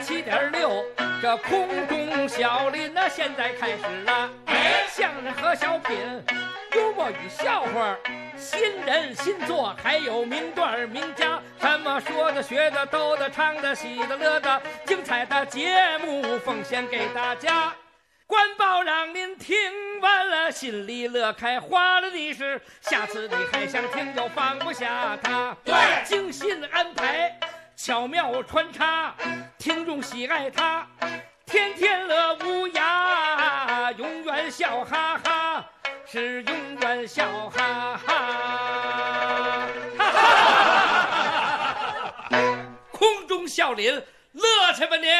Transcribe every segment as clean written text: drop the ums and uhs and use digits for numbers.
97.6，这空中小林呢，现在开始了。相声和小品，幽默与笑话，新人新作，还有名段名家，什么说的、学的、逗的、唱的、喜的、乐的，精彩的节目奉献给大家。官报让您听完了心里乐开花了的是，下次你还想听就放不下它。 对， 精心安排，巧妙穿插，听众喜爱它，天天乐无涯，永远笑哈哈，是永远笑哈哈。空中笑林，乐去吧您！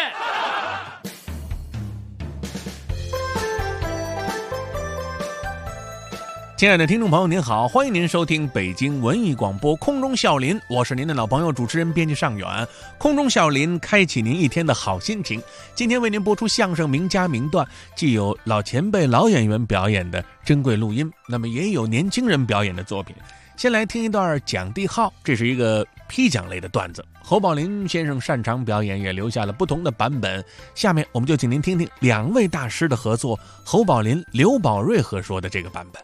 亲爱的听众朋友您好，欢迎您收听北京文艺广播空中笑林，我是您的老朋友主持人编辑尚远。空中笑林开启您一天的好心情。今天为您播出相声名家名段，既有老前辈老演员表演的珍贵录音，那么也有年轻人表演的作品。先来听一段蒋帝浩，这是一个批讲类的段子，侯宝林先生擅长表演，也留下了不同的版本。下面我们就请您听听两位大师的合作，侯宝林、刘宝瑞合说的这个版本。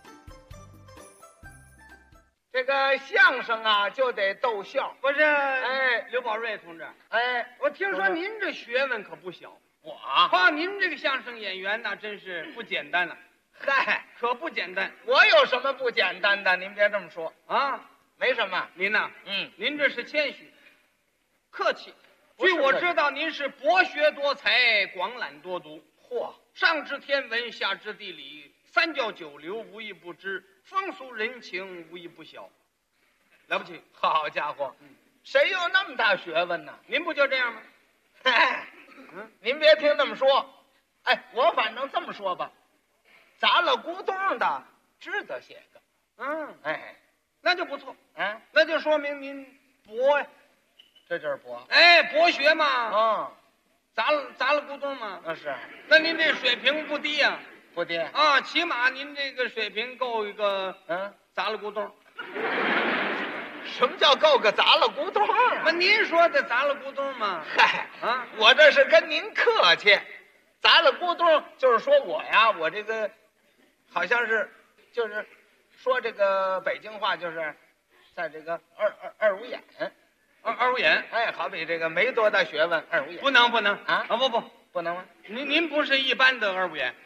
这个相声啊，就得逗笑。 不是， 哎， 刘宝瑞同志， 哎， 我听说您这学问可不小，您这个相声演员那真是不简单了。 嗨， 可不简单。 我有什么不简单的？您别这么说啊， 没什么。 您呐，您这是谦虚，客气。据我知道，您是博学多才，广览多读。 嚯， 上知天文，下知地理，三教九流无一不知，风俗人情无一不晓，了不起！ 好家伙，谁有那么大学问呢？ 您不就这样吗？ 您别听那么说，哎，我反正这么说吧，砸了咕咚的值得写个，哎， 那就不错， 那就说明您博呀， 这就是博， 哎，博学嘛，砸了咕咚嘛， 那是， 那您这水平不低呀， 不低啊，起码您这个水平够一个，砸了咕咚。 什么叫够个砸了咕咚啊？ 那您说的砸了咕咚吗？ 嗨，我这是跟您客气，砸了咕咚就是说我呀，我这个好像是就是说这个北京话，就是在这个二五眼， 二五眼， 哎，好比这个没多大学问，二五眼不能啊不能吗？ 您不是一般的二五眼，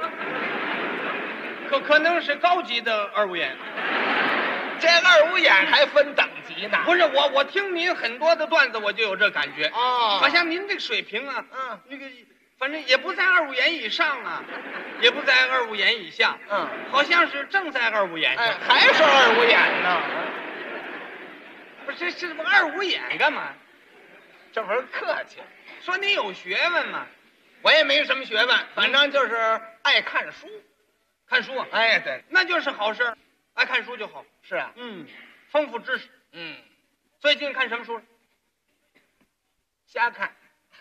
可能是高级的二五眼。 这二五眼还分等级呢？ 不是我听您很多的段子，我就有这感觉好像您这个水平啊，那个反正也不在二五眼以上啊，也不在二五眼以下，好像是正在二五眼上， 还是二五眼呢？ 不是这二五眼干嘛？ 这不是客气， 说你有学问嘛？ 我也没什么学问，反正就是爱看书， 看书啊， 哎，对， 那就是好事，爱看书就好。 是啊， 丰富知识。最近看什么书了？ 瞎看。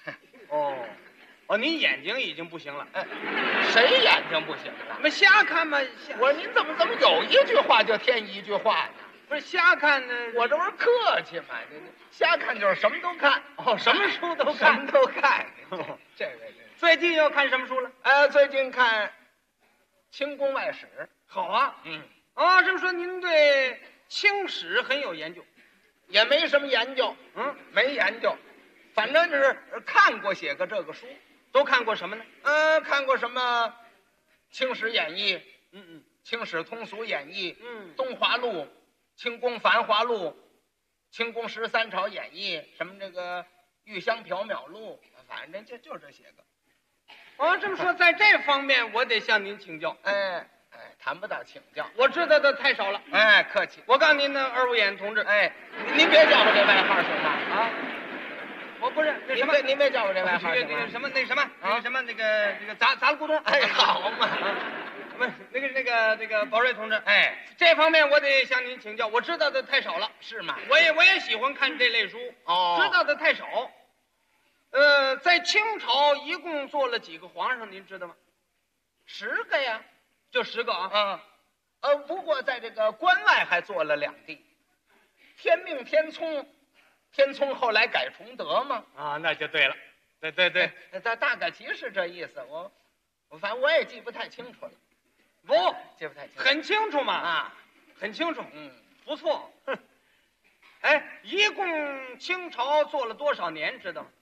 您眼睛已经不行了。 谁眼睛不行了？ 那瞎看嘛。 我说您怎么有一句话就添一句话呢？ 不是瞎看呢， 我这不是客气嘛？瞎看就是什么都看。 什么书都看， 什么都看。这最近又看什么书了？ 最近看《清宫外史》。 好啊。这么说您对清史很有研究？ 也没什么研究，没研究，反正就是看过写个这个书。 都看过什么呢？ 看过什么《清史演义》，《清史通俗演义》，东华录》，《清宫繁华录》，《清宫13朝演义》，什么这个《玉香缥缈录》，反正就这些个。 这么说，在这方面我得向您请教。 谈不到请教， 我知道的太少了。 客气。 我告诉您呢，二五眼同志， 您别叫我这外号行吗？ 我不是那什么， 您别叫我这外号行吗？ 那个砸了咕咚。 好嘛。 不是那个宝瑞同志，这方面我得向您请教，我知道的太少了。 是吗？ 我也喜欢看这类书，知道的太少。在清朝一共做了几个皇上，您知道吗 ？10个呀。 就10个啊。 不过在这个关外还做了2帝，天命天聪后来改崇德嘛。 那就对了。 对对对， 大概其是这意思。我反正我也记不太清楚了。 不， 记不太清楚。 很清楚嘛啊， 很清楚。 嗯， 不错。哼，哎，一共清朝做了多少年，知道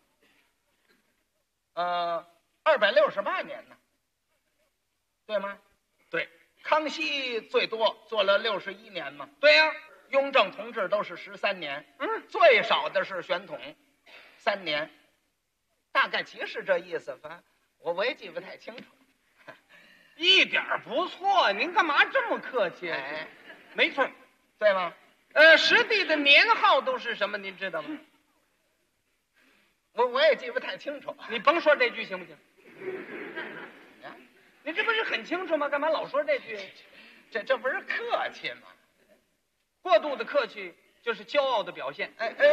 吗 ？268年呢，对吗？ 对， 康熙最多做了61年嘛。 对呀， 雍正同治都是13年，最少的是宣统3年，大概其是这意思。反正我也记不太清楚。 一点不错，您干嘛这么客气？ 哎， 没错， 对吗？ 实地的年号都是什么？您知道吗？ 我也记不太清楚。 你甭说这句行不行？你这不是很清楚吗？干嘛老说这句？ 这不是客气吗？ 过度的客气就是骄傲的表现。 别，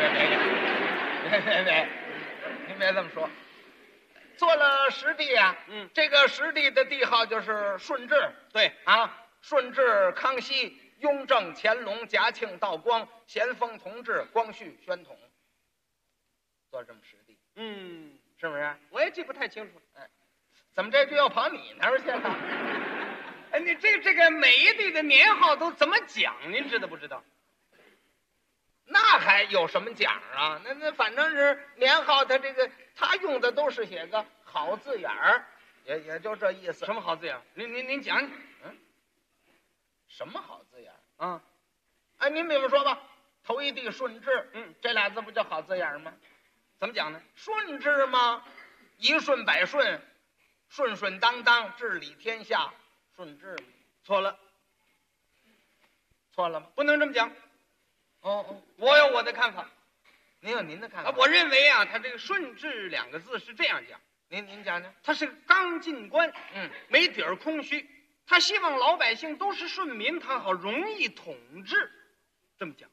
您别这么说。做了实地啊，这个实地的帝号就是顺治。 对啊，顺治、康熙、雍正、乾隆、嘉庆、道光、咸丰、同治、光绪、宣统，做这么实地。是不是？ 我也记不太清楚。 哎，怎么这句要跑你那儿去了？ 哎，你这个每一地的年号都怎么讲？您知道不知道？ 那还有什么讲啊？那反正是年号，他用的都是写个好字眼儿，也就这意思。 什么好字眼？您讲。 什么好字眼儿啊？ 哎，您比方说吧，头一帝顺治，这俩字不叫好字眼吗？ 怎么讲呢？ 顺治吗？一顺百顺，顺顺当当，治理天下，顺治。 错了， 错了吗？ 不能这么讲。我有我的看法。 您有您的看法。 我认为啊，他这个顺治2个字是这样讲。 您讲讲。 他是个刚进官，没底儿空虚，他希望老百姓都是顺民，他好容易统治，这么讲。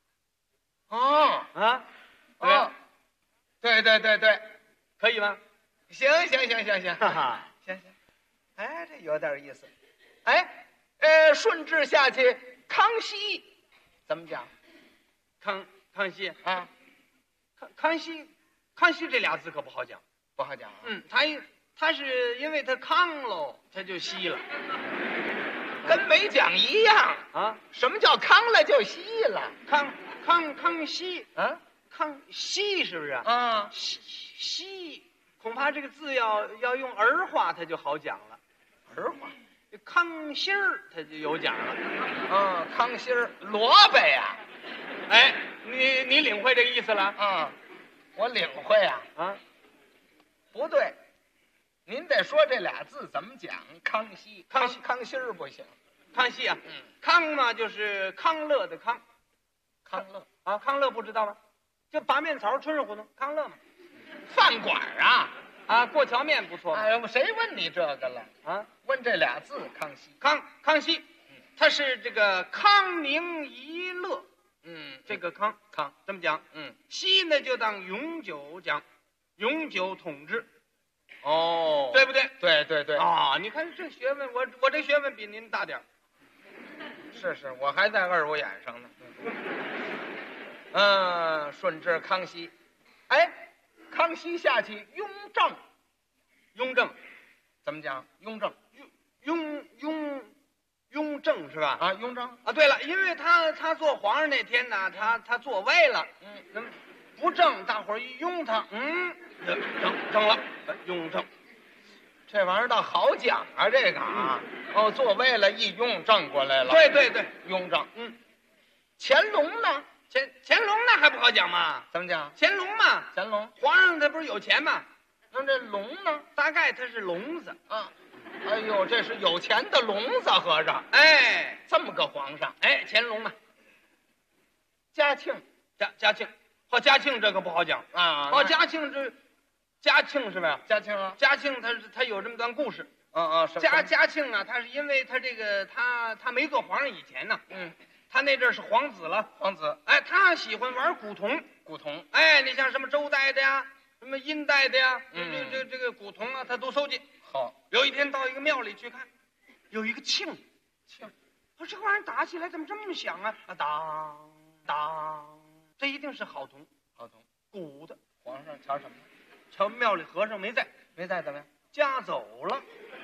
对， 可以吗？ 行， 哈哈， 行，哎，这有点意思。哎，顺治下去，康熙怎么讲？ 康熙啊， 康熙这俩字可不好讲， 不好讲啊。 他是因为他康喽，他就稀了， 跟没讲一样啊。 什么叫康了就稀了？ 康熙啊， 康熙是不是啊？ 稀恐怕这个字要用儿化，他就好讲了。 儿化， 康熙儿他就有讲了。 康熙儿，萝卜呀。 哎，你领会这个意思了？ 我领会啊。不对，您得说这俩字怎么讲？康熙儿不行。 康熙啊，康嘛就是康乐的康。 康乐啊，康乐不知道吗？就拔面槽春日胡同康乐嘛。 饭馆啊， 过桥面不错。 哎，谁问你这个了啊？问这俩字， 康熙，他是这个康宁一乐。这个康这么讲。熙呢就当永久讲，永久统治。对不对？ 对啊！你看这学问，我这学问比您大点儿。 是，我还在2五眼上呢。顺治、康熙，哎，康熙下去，雍正，怎么讲？雍正是吧？啊，雍正啊。对了，因为他做皇上那天呢，他做歪了。不正，大伙儿一拥他，正了，雍正。 这玩意儿倒好讲啊，这个啊。做歪了，一拥正过来了。 对， 雍正。乾隆呢？ 乾隆那还不好讲吗？ 怎么讲？ 乾隆嘛，皇上他不是有钱吗？ 那这龙呢？ 大概他是聋子啊。哎呦，这是有钱的聋子，合着。 哎， 这么个皇上。 哎，乾隆嘛。 嘉庆， 嘉庆这个不好讲啊。嘉庆是不是？嘉庆他有这么段故事。嘉庆啊，他是因为他这个他没做皇上以前呢，他那阵是皇子了。哎，他喜欢玩古铜。哎，你像什么周代的呀，什么殷代的呀，这个古铜啊，他都搜集。 好， 有一天到一个庙里去看，有一个磬，这玩意儿打起来怎么这么响啊？当，这一定是好铜，古的。 皇上瞧什么？ 瞧庙里和尚没在， 没在怎么样？ 家走了。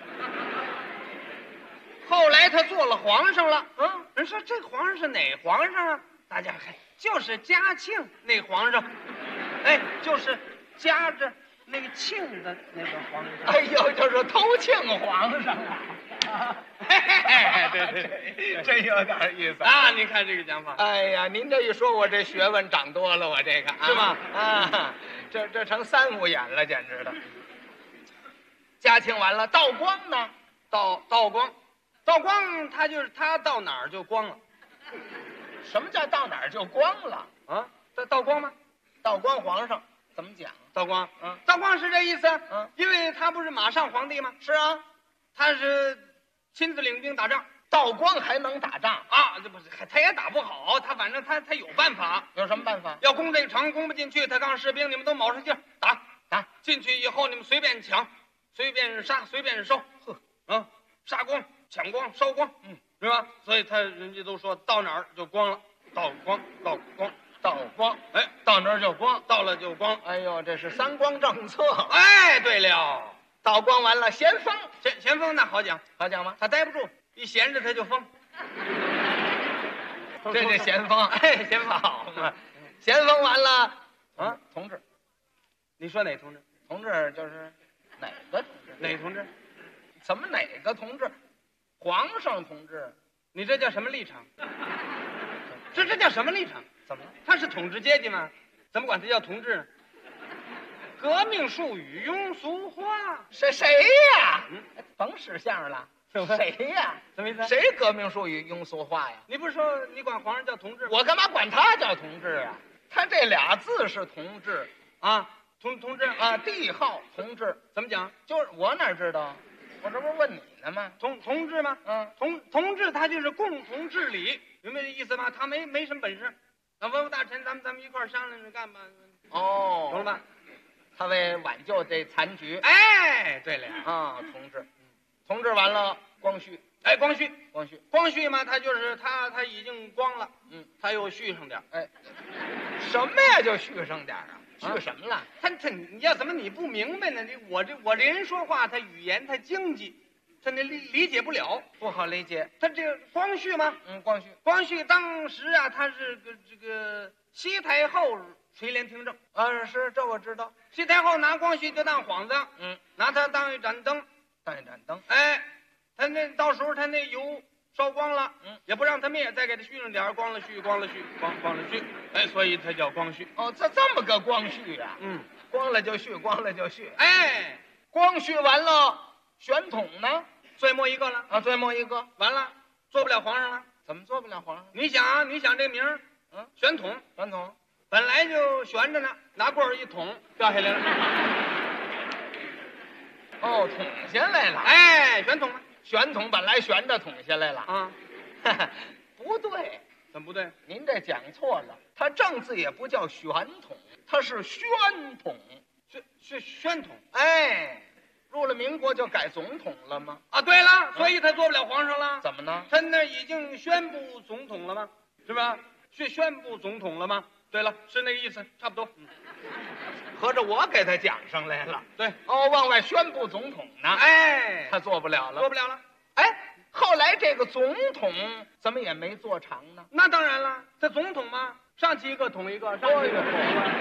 后来他做了皇上了，人说这皇上是哪皇上啊？大家看，就是嘉庆那皇上，哎，就是夹着那个庆的那个皇上。 哎呦，就是偷庆皇上啊！对，真有点意思啊！您看这个讲法， 哎呀，您这一说，我这学问长多了，我这个是吗？ 啊，这成三五眼了，简直的。嘉庆完了，道光呢？ 道光，他到哪儿就光了。 什么叫到哪儿就光了啊？道光吗？ 道光皇上怎么讲？ 道光，道光是这意思。因为他不是马上皇帝吗？ 是啊， 他是亲自领兵打仗。 道光还能打仗啊？这不是，他也打不好，他反正他有办法。 有什么办法？ 要攻这个城，攻不进去，他告诉士兵，你们都卯上劲儿打。进去以后，你们随便抢，随便杀，随便烧。杀光、抢光、烧光，是吧？所以人家都说到哪儿就光了，道光，哎， 到哪儿就光， 到了就光。 哎呦，这是三光政策。 哎，对了， 道光完了，咸丰， 咸丰那好讲吗？ 他待不住，一闲着他就疯。 这咸丰，哎，咸丰好嘛。咸丰完了，同志， 你说哪同志？ 同志就是哪个同志？ 哪同志？ 怎么哪个同志？皇上同志， 你这叫什么立场？这叫什么立场？ 怎么了？ 他是统治阶级吗？怎么管他叫同志呢？革命术语庸俗话。 谁呀？甭使相声了。谁呀？ 什么意思？ 谁革命术语庸俗话呀？ 你不是说你管皇上叫同志？ 我干嘛管他叫同志啊？他这俩字是同志啊，同志啊，帝号同志怎么讲？ 就是我哪知道？我这不是问你呢吗？ 同志吗？同志他就是共同治理，明白这意思吗？他没什么本事。那文武大臣，咱们一块儿商量着干吧。 哦， 懂了吧？ 他为挽救这残局。 哎，对了啊，同志完了，光绪。 哎，光绪嘛，他就是他已经光了，他又续上点。 哎，什么呀？就续上点啊？续什么了？ 你要怎么你不明白呢？我这人说话，他语言他经济，他那理解不了， 不好理解。 他这个光绪吗？光绪当时啊，他是这个西太后垂帘听政啊，是这我知道。 西太后拿光绪就当幌子，拿他当一盏灯，哎，他那到时候他那油烧光了，也不让他灭，再给他续上点，光了续，哎，所以他叫光绪。 哦，这么个光绪呀？光了就续。 哎， 光绪完了，宣统呢？ 最末一个了啊，最末一个完了，做不了皇上了。 怎么做不了皇上？ 你想这名儿，宣统本来就悬着呢，拿棍儿一捅，掉下来了。 哦，捅下来了。 哎， 宣统本来悬着，捅下来了啊。 不对， 怎么不对？ 您这讲错了，他正字也不叫宣统，他是宣统。 宣统。 哎，入了民国就改总统了吗？ 啊，对了，所以他做不了皇上了。 怎么呢？ 他那已经宣布总统了吗？是吧？宣布总统了吗？对了，是那个意思，差不多。 合着我给他讲上来了。 对， 往外宣布总统呢。 哎， 他做不了了。哎，后来这个总统怎么也没做成呢？ 那当然了，这总统嘛，上去一个统一个，上去一个统一个。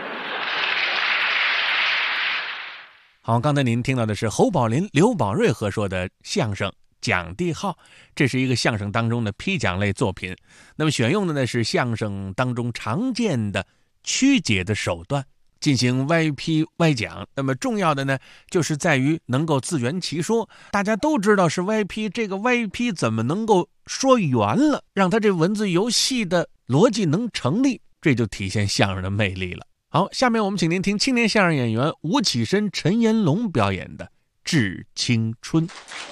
好，刚才您听到的是侯宝林、刘宝瑞合说的相声《讲帝号》，这是一个相声当中的批讲类作品。那么选用的呢是相声当中常见的曲解的手段，进行歪批歪讲。那么重要的呢，就是在于能够自圆其说。大家都知道是歪批，这个歪批怎么能够说圆了，让他这文字游戏的逻辑能成立，这就体现相声的魅力了。好，下面我们请您听青年相声演员吴启深、陈延龙表演的《致青春》。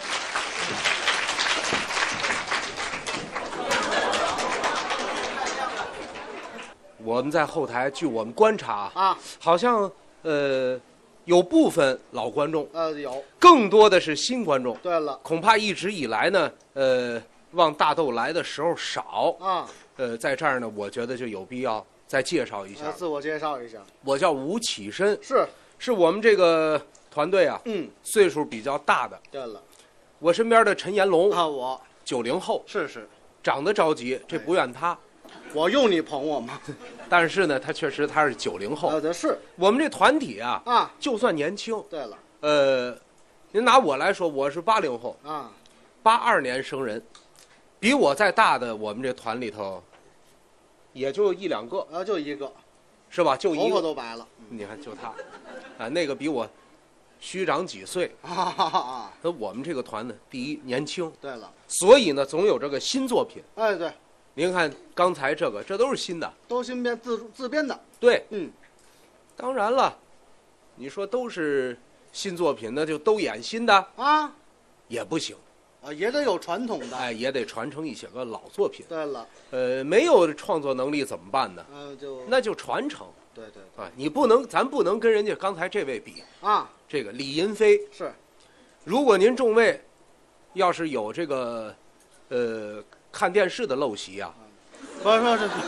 我们在后台，据我们观察啊，好像有部分老观众， 有， 更多的是新观众。 对了， 恐怕一直以来呢，往大豆来的时候少啊。 在这儿呢，我觉得就有必要再介绍一下， 自我介绍一下。 我叫吴启深， 是我们这个团队啊，岁数比较大的。 对了， 我身边的陈延龙啊，我 90后， 是长得着急，这不怨他。 我用你捧我吗？ 但是呢，他确实他是90后。 是我们这团体啊，就算年轻。 对了， 您拿我来说，我是80后啊 ，82年生人，比我再大的我们这团里头，也就1、2个啊，就一个， 是吧？就一个， 头发都白了。 你看，就他，啊，那个比我虚长几岁啊。 那我们这个团呢，第一年轻， 对了， 所以呢，总有这个新作品。 哎，对， 您看刚才这个，这都是新的， 都新编自编的。 对， 当然了，你说都是新作品，那就都演新的啊， 也不行啊，也得有传统的， 哎，也得传承一些个老作品。 对了， 没有创作能力怎么办呢？那就传承。 对啊，咱不能跟人家刚才这位比啊。 这个李银飞是， 如果您众位要是有这个看电视的陋习啊， 不是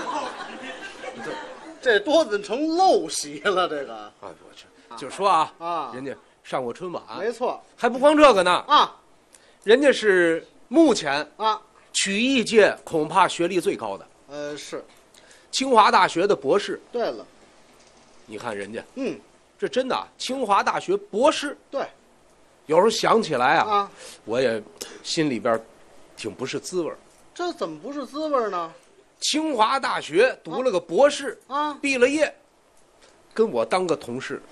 这多怎成陋习了？这个啊， 就说啊，人家上过春晚， 没错， 还不光这个呢啊， 人家是目前啊曲艺界恐怕学历最高的， 是清华大学的博士。 对了， 你看人家， 这真的清华大学博士。 对， 有时候想起来啊，我也心里边挺不是滋味。 这怎么不是滋味呢？ 清华大学读了个博士啊， 毕了业，跟我当个同事，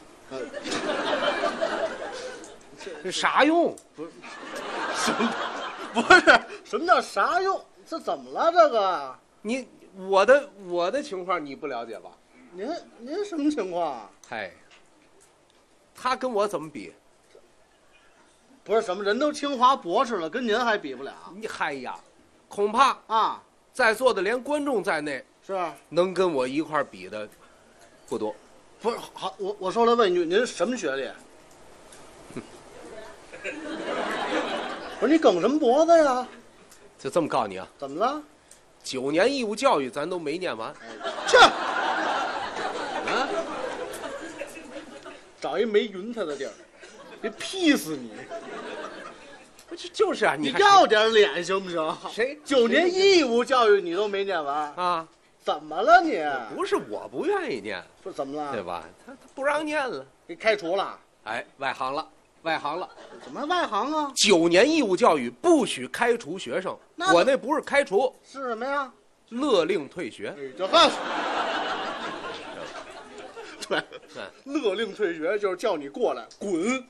这啥用？ 不是什么叫啥用？这怎么了？这个我的情况你不了解吧？ 您什么情况？ 嗨，他跟我怎么比？ 不是什么人都清华博士了，跟您还比不了。 你嗨呀，恐怕啊， 在座的连观众在内， 是能跟我一块比的不多。 不是好，我说来问一句，您什么学历？不是你梗什么脖子呀？ 就这么告诉你啊？ 怎么了 ？9年义务教育咱都没念完。 去，啊，找一没云彩的地儿，别劈死你！ 就是啊， 你要点脸行不行？ 谁 9年义务教育你都没念完啊？ 怎么了你？ 不是我不愿意念， 不是怎么了？ 对吧？他不让念了， 给开除了。 哎，外行了。 怎么外行啊 ？9年义务教育不许开除学生，我那不是开除， 是什么呀？ 勒令退学。 对，勒令退学就是叫你过来滚。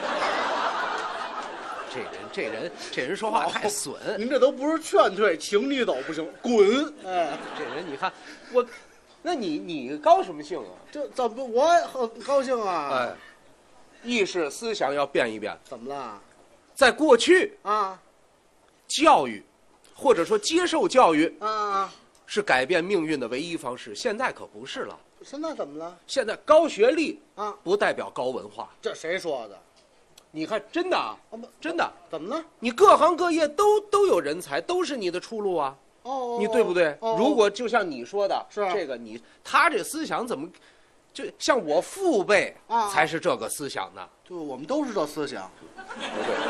这人说话太损， 您这都不是劝退，请你走不行，滚！哎， 这人你看我，那你高什么兴啊？ 这怎么我很高兴啊？ 哎，意识思想要变一变。 怎么了？ 在过去啊， 教育或者说接受教育啊是改变命运的唯一方式，现在可不是了。 现在怎么了？ 现在高学历啊不代表高文化。 这谁说的？ 你看，真的啊，真的， 怎么了？ 你各行各业都有人才，都是你的出路啊。 哦， 你对不对？如果就像你说的， 是这个他这思想怎么，就像我父辈才是这个思想呢？ 就我们都是这思想。 不对。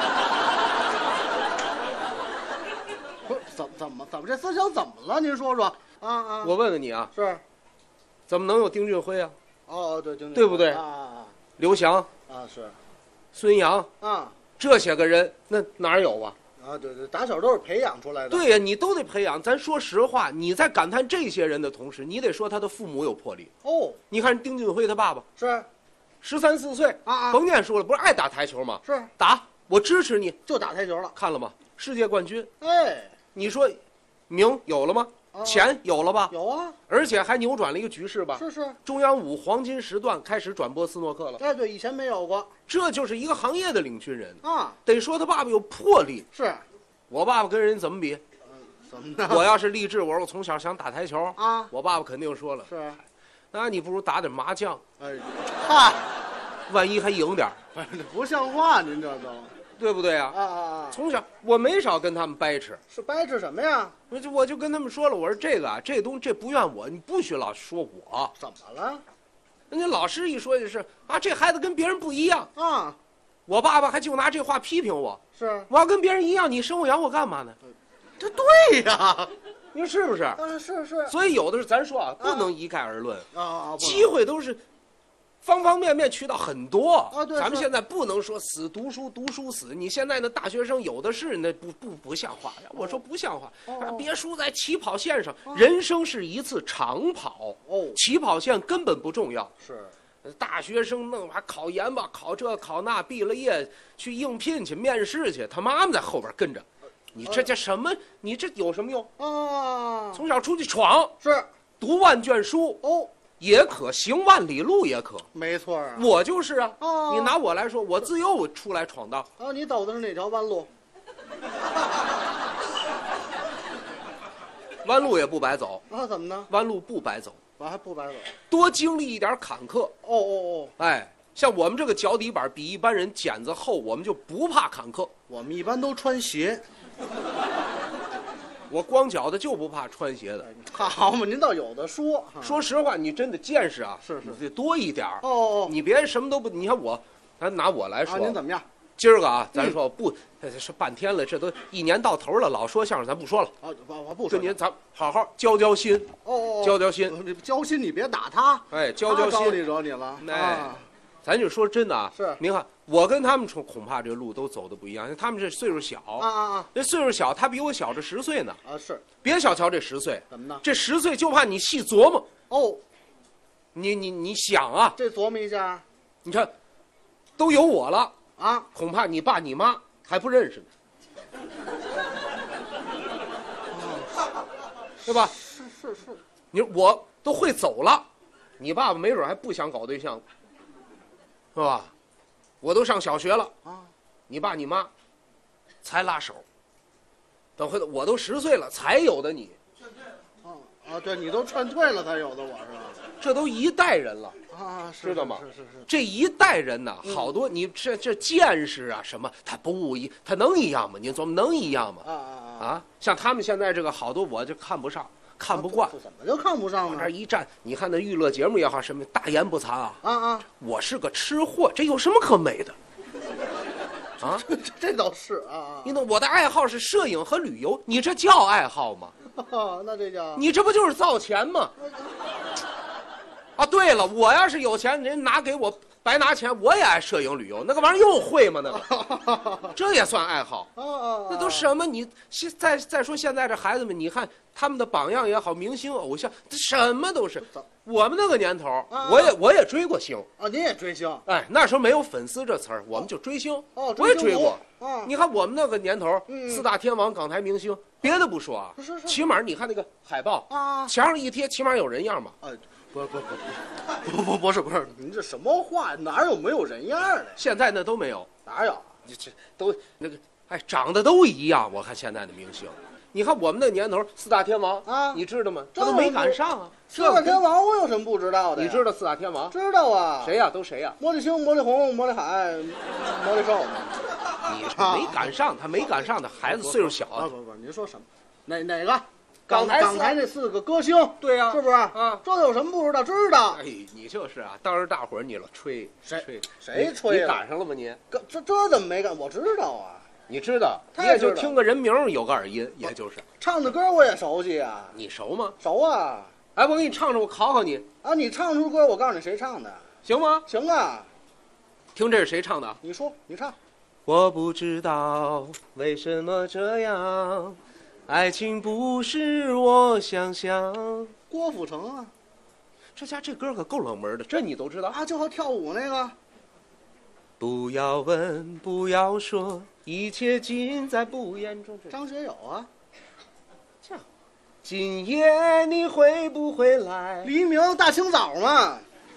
不是怎么这思想怎么了？您说说啊！ 我问问你啊， 是， 怎么能有丁俊晖啊？ 哦，对， 对不对？刘翔啊，是， 孙杨啊， 这些个人那哪儿有啊？ 啊，对，打小都是培养出来的。 对呀，你都得培养。咱说实话，你在感叹这些人的同时，你得说他的父母有魄力。 哦， 你看丁俊晖他爸爸是 13、14岁啊， 甭念书了，不是爱打台球吗？ 是打，我支持你， 就打台球了。 看了吗？世界冠军。 哎， 你说名有了吗？钱有了吧？ 有啊， 而且还扭转了一个局势吧？ 是。 中央5黄金时段开始转播斯诺克了。 哎，对，以前没有过。 这就是一个行业的领军人啊。 得说他爸爸有魄力。 是。我爸爸跟人怎么比？ 怎么的？ 我要是励志，我从小想打台球啊， 我爸爸肯定说了。 是。 那你不如打点麻将。 哎，嗨， 万一还赢点。 不像话，您这都。 对不对啊？ 啊！从小我没少跟他们掰扯。 是掰扯什么呀？ 我就跟他们说了，我说这个啊，这东西这不怨我，你不许老说我。 怎么了？ 人家老师一说就是啊，这孩子跟别人不一样啊。 我爸爸还就拿这话批评我， 是我要跟别人一样，你生我养我干嘛呢？ 这对呀， 你说是不是？ 是。 所以有的是咱说啊，不能一概而论啊， 机会都是方方面面渠道很多啊。对， 咱们现在不能说死读书死。你现在的大学生有的是，那不像话呀！我说不像话，别输在起跑线上。人生是一次长跑，起跑线根本不重要。 是。 大学生弄还考研吧，考这考那，毕了业去应聘去面试去，他妈妈在后边跟着，你这叫什么？你这有什么用啊？从小出去闯， 是读万卷书也可，行万里路也可。 没错啊， 我就是啊。你拿我来说，我自幼出来闯荡啊。你走的是哪条弯路？ 弯路也不白走啊？怎么呢？ 弯路不白走。 我还不白走， 多经历一点坎坷。 哎， 像我们这个脚底板比一般人茧子厚，我们就不怕坎坷。 我们一般都穿鞋， 我光脚的就不怕穿鞋的。 好嘛，您倒有的说。 说实话，你真的见识啊， 是得多一点。你别什么都不，你看我，咱拿我来说， 您怎么样？ 今儿个啊，咱说不，说半天了，这都一年到头了，老说相声，咱不说了。 我不说。 您咱好好交心。交心。 交心，你别打他。 哎，交心。 招你惹你了。 哎，咱就说真的啊。 是。 您看，我跟他们恐怕这路都走的不一样，他们这岁数小这岁数小，他比我小这10岁呢。 是。 别小瞧这10岁。 怎么呢？ 这10岁就怕你细琢磨。你想啊。 这琢磨一下。 你看，都有我了。恐怕你爸你妈还不认识呢，对吧？ 是。 你说我都会走了，你爸爸没准还不想搞对象，是吧？我都上小学了你爸你妈才拉手，等会我都10岁了才有的你。 对，你都劝退了才有的我是吧？ 这都一代人了。知道吗？ 是。 这一代人呐，好多你这见识啊什么，他他能一样吗？您琢磨能一样吗？像他们现在这个好多我就看不上，看不惯。 怎么就看不上呢？ 往这一站，你看那娱乐节目也好，什么大言不惭我是个吃货，这有什么可美的？ 这倒是你懂，我的爱好是摄影和旅游，你这叫爱好吗？ 那这叫你这不就是造钱吗？对了，我要是有钱，人拿给我白拿钱，我也爱摄影旅游，那个玩意儿用会吗？那个，这也算爱好？那都什么？你再说现在这孩子们，你看他们的榜样也好，明星偶像，什么都是。我们那个年头，我也追过星您也追星？ 哎，那时候没有粉丝这词儿，我们就追星。我也追过。你看我们那个年头，4大天王、港台明星，别的不说啊，起码你看那个海报墙上一贴，起码有人样嘛。 不是，您这什么话？哪有没有人样的？ 现在那都没有， 哪有？ 这都那个，长得都一样。我看现在的明星，你看我们那年头4大天王你知道吗？他都没赶上 4大天王我有什么不知道的？ 你知道4大天王？ 知道啊。 谁呀？都谁呀？ 魔力星、魔力红、魔力海、魔力兽。 你没赶上，他没赶上的孩子岁数小不，您说什么？哪个？ 港台那4个歌星， 对呀， 是不是？这有什么不知道？知道。 哎，你就是啊，当着大伙儿你老吹， 谁吹？ 你赶上了吗？你这怎么没赶？我知道啊。 你知道？你也就听个人名有个耳音，也就是。 唱的歌我也熟悉啊。 你熟吗？ 熟啊。 哎，我给你唱唱，我考考你你唱出歌，我告诉你谁唱的， 行吗？ 行啊。 听这是谁唱的？ 你说，你唱。 我不知道为什么这样。爱情不是我想象。 郭富城啊， 这家这歌可够冷门的，这你都知道就好跳舞那个。 不要问，不要说，一切尽在不言中。 张学友啊， 这样。今夜你会不会来？ 黎明大清早嘛。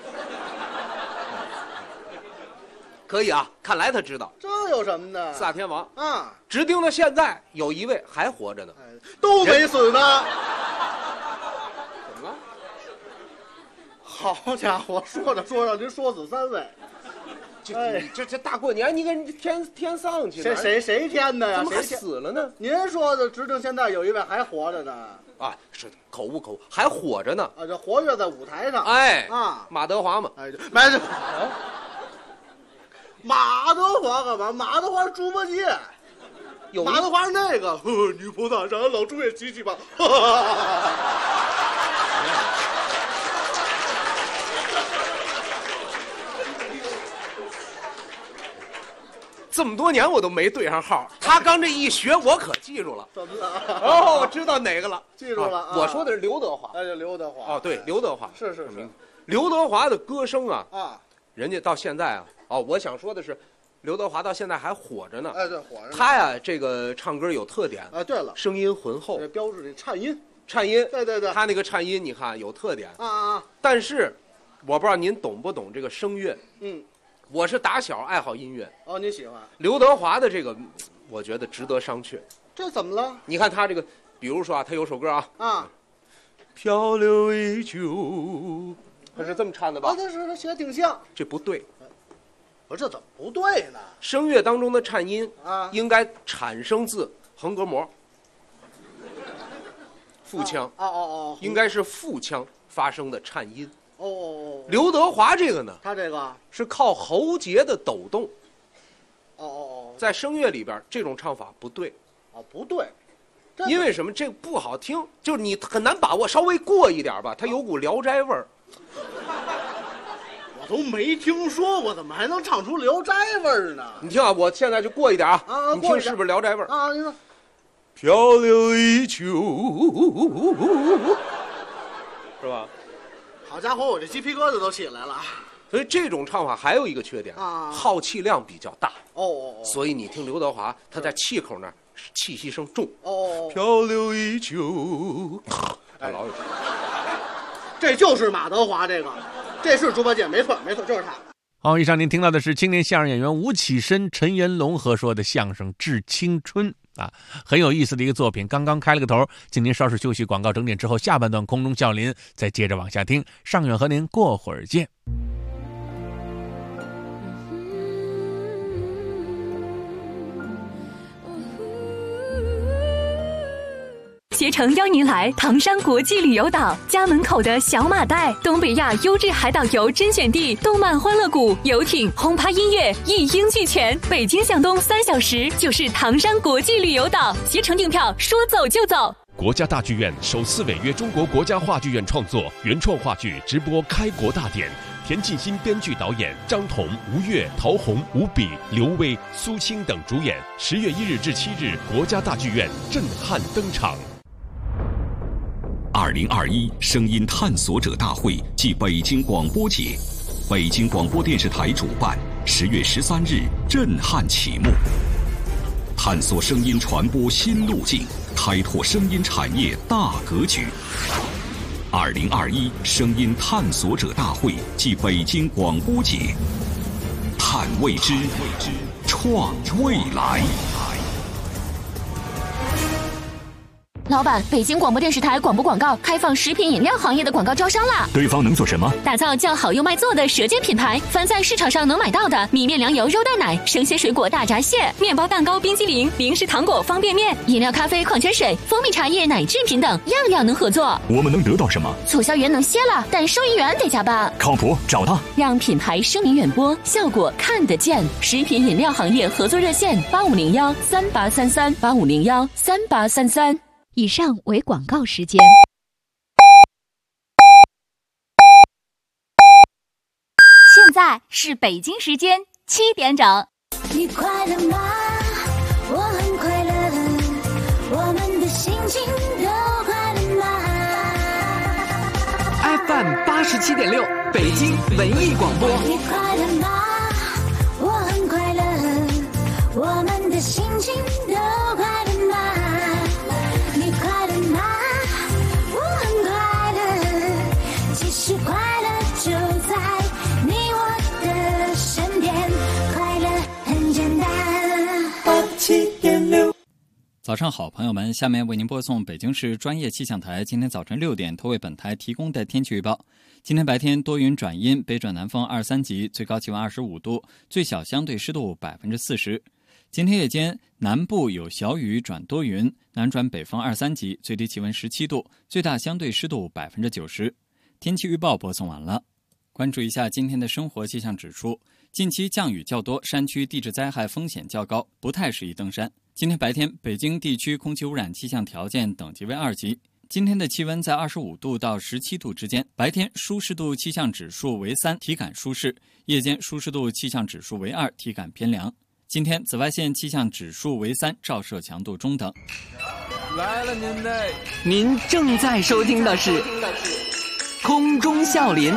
可以啊，看来他知道。 这有什么的 ？4大天王直盯到现在有一位还活着呢， 都没死呢。 怎么了？ 好家伙，说着您说死3位。 这大过年你给人添丧去了？ 谁添的呀？ 怎么还死了呢？ 您说的，直正现在有一位还活着呢。 啊，是口误，还活着呢。 啊，这活跃在舞台上。 哎啊， 马德华嘛。 哎，没这。马德华干嘛？马德华是猪八戒。马德华是那个女菩萨，让老猪也骑骑吧。 这么多年我都没对上号，他刚这一学，我可记住了。 怎么了？ 哦，我知道哪个了， 记住了。 我说的是刘德华。 哎，就刘德华。 哦，对，刘德华是。 刘德华的歌声啊， 人家到现在我想说的是，刘德华到现在还火着呢。 哎，对，火着呢。 他呀，这个唱歌有特点。 对了， 声音浑厚， 这标志的颤音。对， 他那个颤音，你看有特点啊。 但是，我不知道您懂不懂这个声乐。我是打小爱好音乐。 哦，你喜欢刘德华的这个，我觉得值得商榷。 这怎么了？ 你看他这个，比如说他有首歌漂流已久， 他是这么唱的吧？ 这是写的挺像。 这不对。 我这怎么不对呢？ 声乐当中的颤音应该产生自横膈膜，腹腔。应该是腹腔发生的颤音。刘德华这个呢？ 他这个是靠喉结的抖动。在声乐里边，这种唱法不对。 不对。 因为什么？这个不好听，就是你很难把握，稍微过一点吧，它有股《聊斋》味儿。 我都没听说过，怎么还能唱出《聊斋》味儿呢？ 你听啊，我现在就过一点你听是不是《聊斋》味儿啊？你说， 漂流已久，是吧？ 好家伙，我这鸡皮疙瘩都起来了。 所以这种唱法还有一个缺点耗气量比较大。所以你听刘德华，他在气口那儿气息声重。漂流已久，老有。 这就是马德华，这是猪八戒，没错，就是他。 好，以上您听到的是青年相声演员吴启深、陈元龙合说的相声《致青春》很有意思的一个作品，刚刚开了个头，请您稍事休息，广告整点之后，下半段空中笑林再接着往下听。尚远和您过会儿见。 携程邀您来唐山国际旅游岛，家门口的小马岱，东北亚优质海岛游甄选地，动漫欢乐谷、游艇、轰趴音乐一应俱全。北京向东3小时就是唐山国际旅游岛，携程订票说走就走。 国家大剧院首次违约中国国家话剧院创作原创话剧直播开国大典，田沁鑫编剧导演，张彤、吴越、陶虹、吴比、刘威、苏青等主演。10月1日至7日，国家大剧院震撼登场。 2021声音探索者大会暨北京广播节，北京广播电视台主办，10月13日震撼启幕。探索声音传播新路径，开拓声音产业大格局。2021声音探索者大会暨北京广播节，探未知，创未来。 老板，北京广播电视台广播广告开放食品饮料行业的广告招商啦！ 对方能做什么？ 打造叫好又卖座的舌尖品牌，凡在市场上能买到的米面粮油肉蛋奶、生鲜水果大闸蟹、面包蛋糕冰激凌、零食糖果方便面、饮料咖啡矿泉水、蜂蜜茶叶奶制品等，样样能合作。 我们能得到什么？ 促销员能歇了，但收银员得加班。 靠谱，找他。 让品牌声名远播，效果看得见。食品饮料行业合作热线8501-3833，8501-3833。以上为广告时间。现在是北京时间7点整。 你快乐吗？我很快乐，我们的心情都快乐吗 ？FM 87.6，北京文艺广播。 你快乐吗？我很快乐，我们的心情都快乐吗？你快乐吗？我很快乐，其实快乐就在你我的身边，快乐很简单。87.6 早上好，朋友们，下面为您播送北京市专业气象台今天早晨6点头为本台提供的天气预报。今天白天多云转阴，北转南风2、3级，最高气温25度，最小相对湿度40%。今天夜间南部有小雨转多云，南转北风2、3级，最低气温17度，最大相对湿度90%。天气预报播送完了。关注一下今天的生活气象指数，近期降雨较多，山区地质灾害风险较高，不太适宜登山。今天白天北京地区空气污染气象条件等级为2级，今天的气温在25度到17度之间，白天舒适度气象指数为3，体感舒适；夜间舒适度气象指数为2，体感偏凉。今天紫外线气象指数为3，照射强度中等。 来了您嘞！您正在收听的是空中笑林。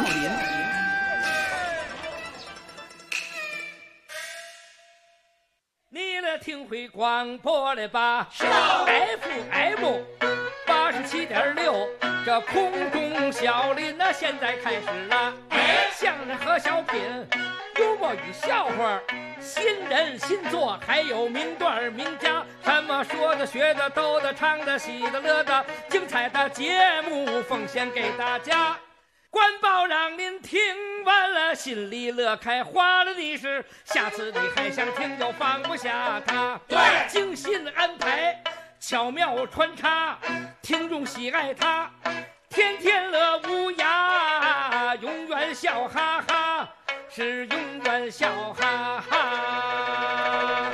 你来听会广播了吧？FM 87.6，这空中笑林那现在开始了。相声和小品，幽默与笑话，新人新作，还有名段名家，什么说的、学的、逗的、唱的、喜的、乐的，精彩的节目奉献给大家。官报让您听完了心里乐开花了的是，下次你还想听就放不下它。对，精心安排，巧妙穿插，听众喜爱它，天天乐无涯，永远笑哈哈，是永远笑哈哈。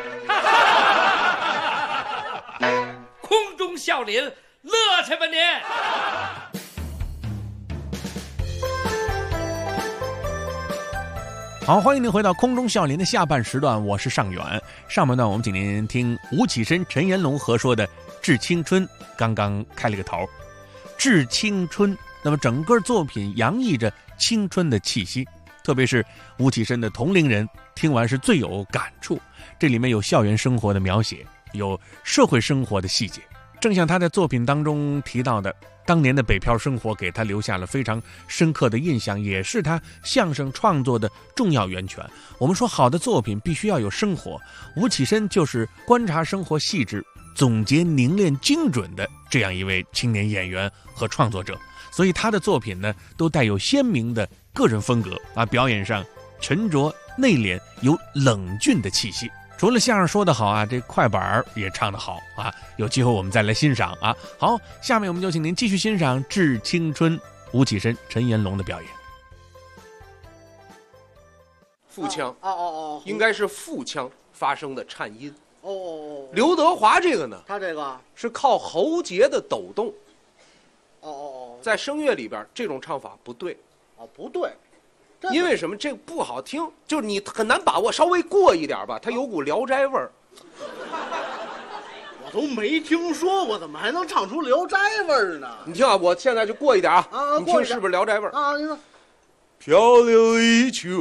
空中笑林，乐去吧您！ 好，欢迎您回到空中笑林的下半时段，我是尚远。上半段我们请您听吴启深、陈彦龙合说的《致青春》，刚刚开了个头。致青春，那么整个作品洋溢着青春的气息，特别是吴启深的同龄人听完是最有感触。这里面有校园生活的描写，有社会生活的细节。正像他在作品当中提到的，当年的北漂生活给他留下了非常深刻的印象，也是他相声创作的重要源泉。我们说好的作品必须要有生活，吴启深就是观察生活细致、总结凝练精准的这样一位青年演员和创作者，所以他的作品呢都带有鲜明的个人风格啊，表演上沉着内敛，有冷峻的气息。除了相声说得好啊，这快板也唱得好啊，有机会我们再来欣赏啊。好，下面我们就请您继续欣赏《致青春》，吴启深、陈彦龙的表演。 腹腔应该是腹腔发生的颤音。刘德华这个呢， 他这个是靠喉结的抖动。在声乐里边，这种唱法不对。 不对。 因为什么？这个不好听，就是你很难把握，稍微过一点吧，它有股《聊斋》味儿。 我都没听说过，怎么还能唱出《聊斋》味儿呢？ 你听啊，我现在就过一点啊，你听是不是《聊斋》味儿啊？你说， 漂流一秋，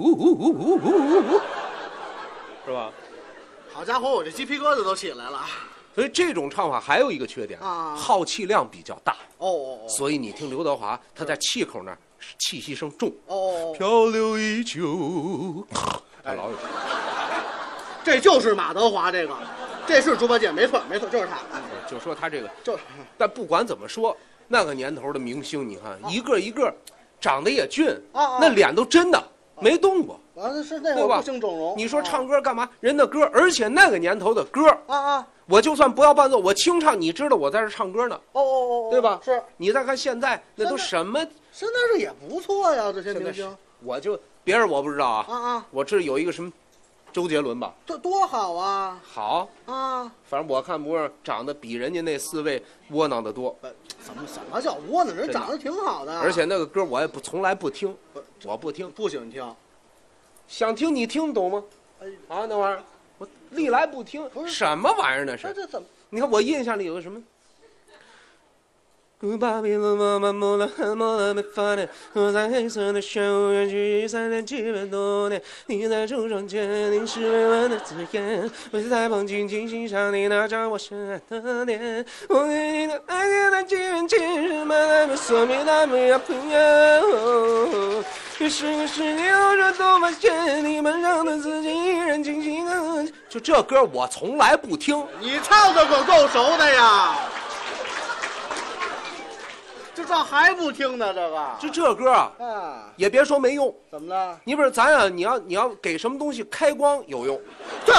是吧？ 好家伙，我这鸡皮疙瘩都起来了。 所以这种唱法还有一个缺点啊，耗气量比较大。所以你听刘德华，他在气口那儿气息声重。漂流一秋，他老有。 这就是马德华，这是猪八戒，没错，就是他。 就说他这个，但不管怎么说，那个年头的明星，你看一个一个长得也俊，那脸都真的没动过。 是那会儿不兴整容。 你说唱歌干嘛？人的歌，而且那个年头的歌我就算不要伴奏，我清唱，你知道我在这唱歌呢。对吧？ 是。 你再看现在，那都什么？ 现在这也不错呀，这些明星。 我就别人我不知道啊。我这有一个什么，周杰伦吧。 这多好啊！ 好啊，反正我看模样长得比人家那4位窝囊的多。 什么叫窝囊？人长得挺好的。 而且那个歌我也从来不听，我不听， 不喜欢听。 想听你听懂吗？啊，那玩意儿我历来不听。什么玩意儿那是？ 这怎么？ 你看我印象里有个什么？ 巴比伦妈妈摸了很摸了没发现，我在黑色的漩涡远去3年700多年，你在树上坚定是委婉的字眼，我在旁静静欣赏你那张我深爱的脸，我给你的爱给它几元钱，什么来不说明他们要朋友。这是个世界，我说都发现你们让的自己依然清醒的。就这歌我从来不听， 你唱的可够熟的呀。这还不听呢？ 这歌啊，也别说没用。 怎么了？ 你不是咱啊，你要给什么东西开光有用。 这，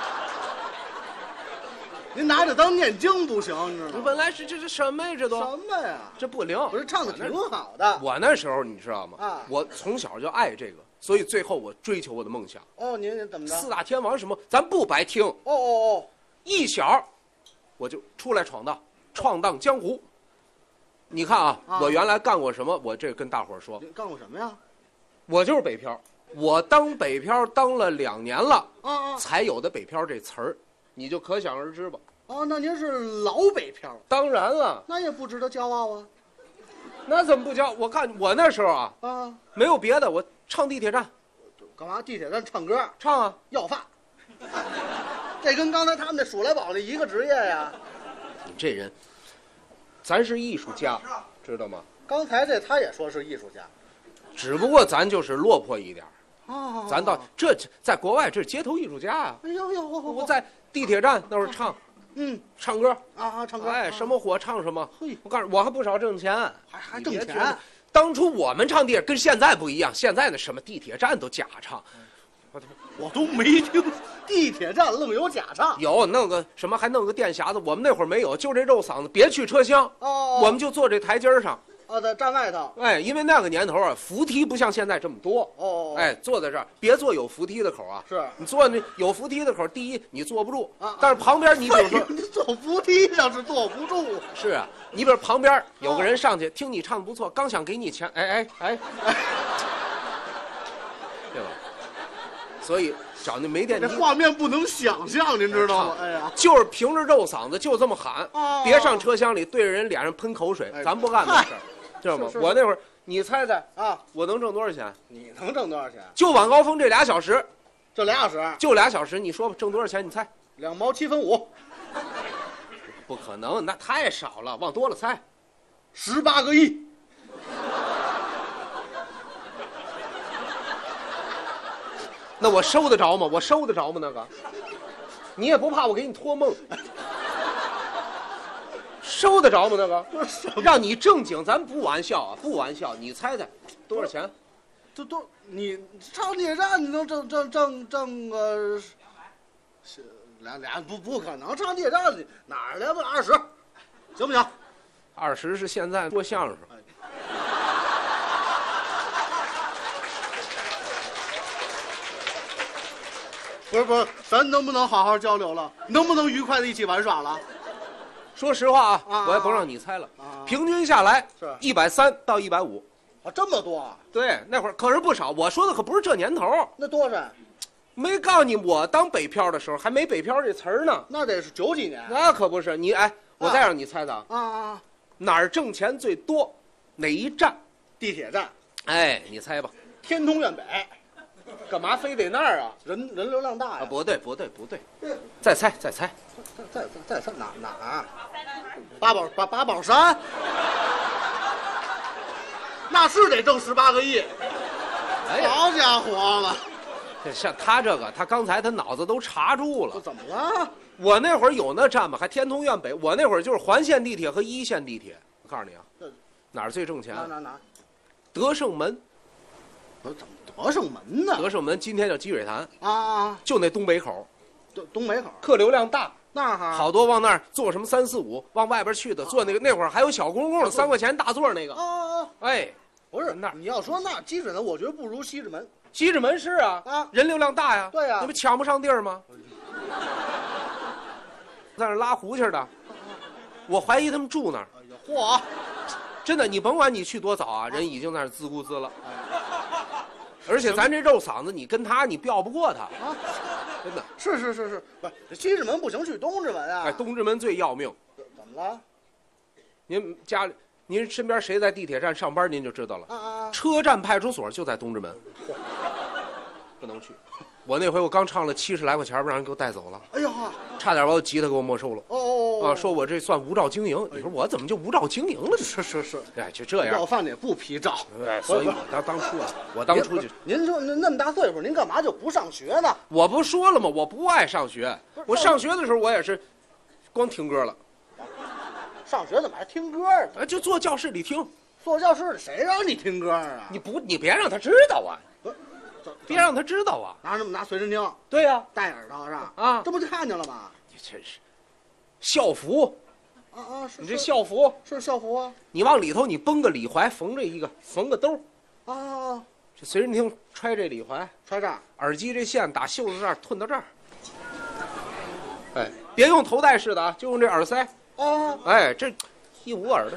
您拿着当念经不行，你知道吗？ 本来是这什么呀？这都什么呀？ 这不灵。 不是唱的挺好的。 我那时候你知道吗？ 啊， 我从小就爱这个，所以最后我追求我的梦想。 哦，您怎么着 ？4大天王什么，咱不白听。 哦， 一小我就出来闯荡江湖。你看啊，我原来干过什么？我这跟大伙儿说。 你干过什么呀？ 我就是北漂，我当北漂当了2年了，才有的北漂这词儿，你就可想而知吧。 哦，那您是老北漂？ 当然了， 那也不值得骄傲啊。 那怎么不骄傲？我看我那时候啊，没有别的，我唱地铁站。 干嘛？地铁站唱歌？ 唱啊， 要饭。这跟刚才他们那数来宝的一个职业呀。 你这人。咱是艺术家，知道吗？ 刚才这他也说是艺术家， 只不过咱就是落魄一点。咱到这在国外这是街头艺术家啊。 哎呦， 我在地铁站那会儿唱，唱歌唱歌。 哎，什么火唱什么。我告诉你，我还不少挣钱， 还挣钱。 当初我们唱地铁跟现在不一样，现在那什么地铁站都假唱。 我都没听地铁站愣有假唱， 有弄个什么还弄个电匣子，我们那会儿没有，就这肉嗓子，别去车厢，我们就坐这台阶上， 在站外头， 哎，因为那个年头啊，扶梯不像现在这么多，哎，坐在这儿，别坐有扶梯的口啊， 是你坐那有扶梯的口，第一你坐不住，但是旁边你比如说你坐扶梯上是坐不住， 是啊，你比如旁边有个人上去听你唱的不错，刚想给你钱，哎，对吧？所以找那没电梯， 这画面不能想象，您知道吗？哎呀， 就是凭着肉嗓子就这么喊，别上车厢里对着人脸上喷口水，咱不干这事儿，知道吗？我那会儿，你猜猜啊，我能挣多少钱？ 你能挣多少钱？ 就晚高峰这2小时， 这2小时， 就2小时，你说吧，挣多少钱？你猜 ？2毛7分5， 不可能，那太少了，往多了猜 ，18个亿。 那我收得着吗？我收得着吗？那个，你也不怕我给你托梦？收得着吗？那个，让你正经，咱不玩笑啊，不玩笑。你猜猜多少钱？ 都你上地铁站你能挣个俩不可能，上地铁站哪儿来吧20，行不行 ？20是现在说相声。 不是，咱能不能好好交流了？能不能愉快的一起玩耍了？ 说实话啊，我也甭让你猜了，平均下来是130到150， 这么多啊？ 对，那会儿可是不少。我说的可不是这年头， 那多少？ 没告诉你，我当北漂的时候还没北漂这词儿呢。 那得是90几年。 那可不是你哎，我再让你猜猜哪儿挣钱最多？哪一站？ 地铁站。 哎，你猜吧。 天通苑北。 干嘛非得那儿啊？ 人流量大呀！ 不对，再猜， 再猜哪儿？八宝山，那是得挣18个亿。好家伙了！ 像他这个，他刚才他脑子都查住了。 怎么了？ 我那会儿有那站吗？还天通苑北。我那会儿就是环线地铁和1线地铁。我告诉你啊，哪儿最挣钱？ 哪？ 德胜门。 怎么德胜门呢？ 德胜门今天叫积水潭啊， 就那东北口。 东北口客流量大， 那儿好多往那儿坐什么3、4、5往外边去的，坐那会儿还有小公共的3块钱大座那个。哎， 不是那你要说那积水呢，我觉得不如西直门。 西直门是啊，人流量大呀。 对呀， 你们抢不上地儿吗？在那拉胡琴的，我怀疑他们住那儿。 嚯！ 真的，你甭管你去多早啊，人已经在那自顾自了。而且咱这肉嗓子，你跟他你飙不过他啊！真的是，不是西直门不行，去东直门啊！ 哎，东直门最要命。 怎么了？ 您家里您身边谁在地铁站上班，您就知道了。车站派出所就在东直门，不能去。我那回我刚唱了70来块钱，让人给我带走了。哎呀，差点把我吉他给我没收了。说我这算无照经营。你说我怎么就无照经营了？ 是， 哎，就这样。 要饭也不批照。 所以我当初就， 您说那么大岁数，您干嘛就不上学呢？ 我不说了吗？我不爱上学。我上学的时候我也是，光听歌了。 上学怎么还听歌呢？ 就坐教室里听。 坐教室里谁让你听歌啊？ 你别让他知道啊！别让他知道啊！ 拿随身听。 对呀， 戴耳朵上啊， 这不就看见了吗？ 你真是校服是你这校服是校服啊！ 你往里头你绷个里怀，缝个兜这随身听揣这里怀， 揣这儿， 耳机这线打袖子这儿吞到这儿。哎，别用头戴式的啊，就用这耳塞。哎，这一捂耳朵。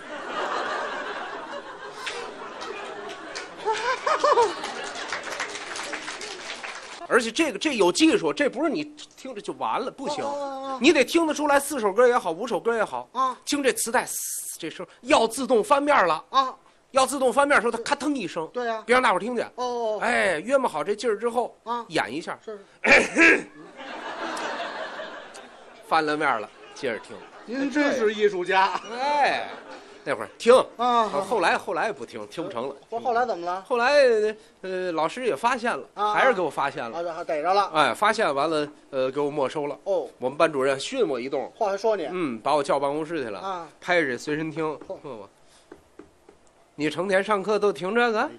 而且这有技术，这不是你听着就完了，不行，你得听得出来4首歌也好，5首歌也好听这磁带这声要自动翻面了要自动翻面的时候它咔腾一声， 对呀， 别让大伙儿听见哎，约摸好这劲儿之后演一下翻了面了，接着听。 您真是艺术家。 哎，那会儿听后来不听不成了。 后来怎么了？ 后来老师也发现了，还是给我发现了， 逮着了。 哎，发现完了，给我没收了。我们班主任训我一顿， 话还说你， 把我叫办公室去了，拍着随身听，问我，你成天上课都听这个？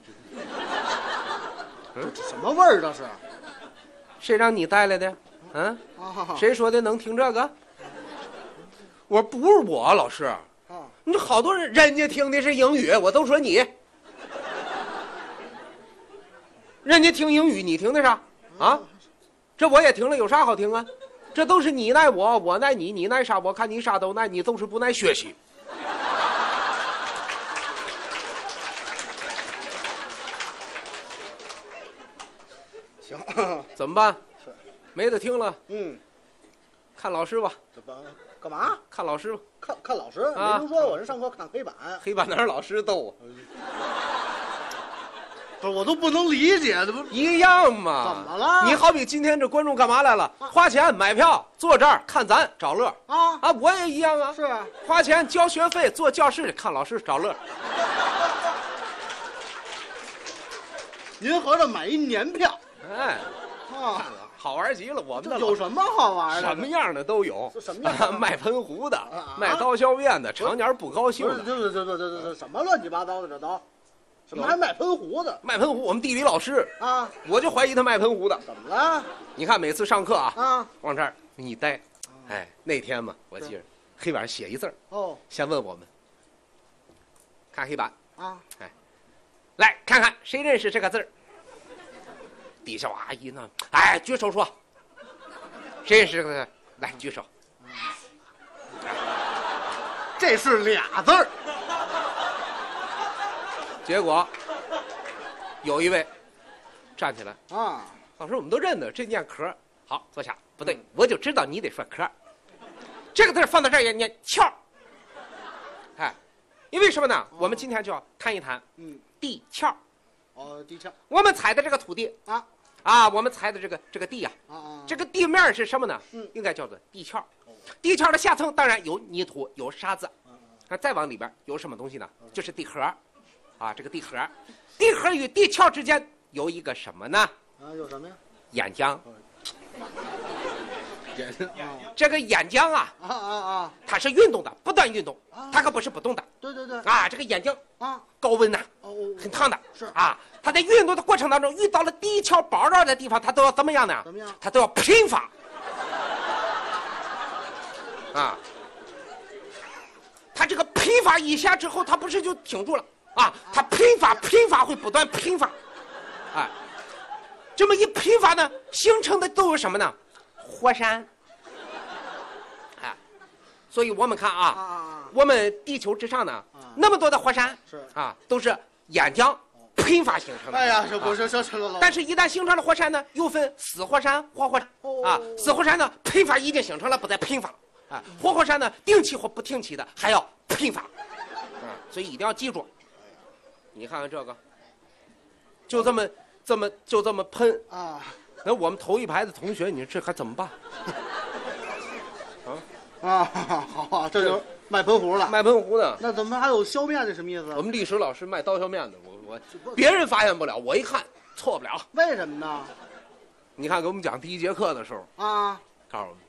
这什么味儿这是？ 谁让你带来的？谁说的能听这个？我说不是我，老师。你好多人家听的是英语，我都说你。人家听英语，你听的啥？这我也听了，有啥好听啊？这都是你奈我，我奈你，你奈啥？我看你啥都奈，你都是不奈学习。 行， 怎么办？没得听了。看老师吧。 干嘛？ 看老师吧。 看老师？没听说我是上课看黑板。 黑板哪是老师逗啊？ 不是，我都不能理解，这不一样吗？ 怎么了？ 你好比今天这观众干嘛来了？花钱买票坐这儿看咱找乐我也一样啊。 是啊， 花钱交学费坐教室里看老师找乐。 您合着买一年票？ 哎，好玩极了，我们的有什么好玩的？ 什么样的都有， 什么样？ 卖喷壶的，卖刀削面的，常年不高兴的。 这什么乱七八糟的这都？什么还卖喷壶的？ 卖喷壶，我们地理老师我就怀疑他卖喷壶的。 怎么了？ 你看每次上课往这儿一待，哎，那天嘛，我记着黑板上写一字先问我们，看黑板哎，来看看谁认识这个字儿。底下阿姨呢？哎，举手说，谁认识这个字？来举手。 这是俩字儿。 结果有一位站起来老师我们都认得，这念壳。好，坐下。不对，我就知道你得说壳。这个字放到这儿也念壳。哎，因为什么呢？我们今天就要谈一谈地壳。 地壳。 我们踩的这个土地我们踩的这个地这个地面是什么呢？应该叫做地壳。地壳的下层当然有泥土，有沙子。再往里边有什么东西呢？就是地核。这个地核，地核与地壳之间有一个什么呢？ 有什么呀？ 岩浆。这个岩浆它是运动的，不断运动，它可不是不动的。 对。 这个岩浆高温呐，很烫的。 是它在运动的过程当中遇到了地壳包绕的地方，它都要怎么样呢？ 怎么样？ 它都要喷发。它这个喷发一下之后，它不是就停住了它喷发会不断喷发，这么一喷发呢，形成的都有什么呢？火山。所以我们看我们地球之上呢，那么多的火山是都是岩浆喷发形成的。 哎呀，这不是但是一旦形成了火山呢，又分死火山、活火山死火山呢，喷发已经形成了，不再喷发。活火山呢，定期或不定期的还要喷发。 所以一定要记住。你看看这个，就这么喷啊！那我们头一排的同学，你说这还怎么办？ 好啊，这就卖喷壶了， 卖喷壶的。 那怎么还有削面的？什么意思？ 我们历史老师卖刀削面的，我别人发现不了，我一看错不了。 为什么呢？ 你看给我们讲第一节课的时候啊， 告诉我们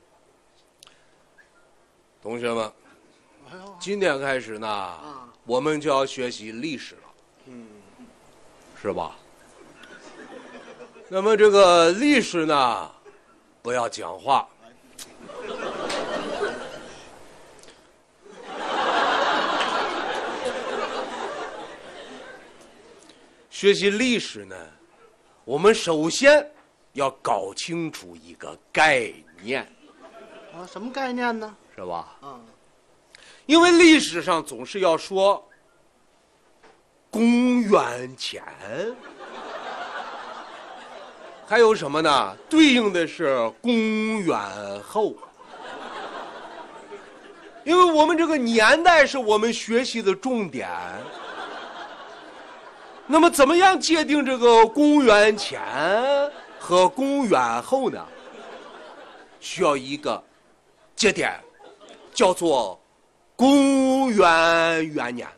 同学们，今天开始呢，我们就要学习历史了，是吧？那么这个历史呢，不要讲话。学习历史呢，我们首先要搞清楚一个概念。 啊，什么概念呢？ 是吧？因为历史上总是要说公元前，还有什么呢？对应的是公元后。因为我们这个年代是我们学习的重点。那么怎么样界定这个公元前和公元后呢？需要一个节点，叫做公元元年。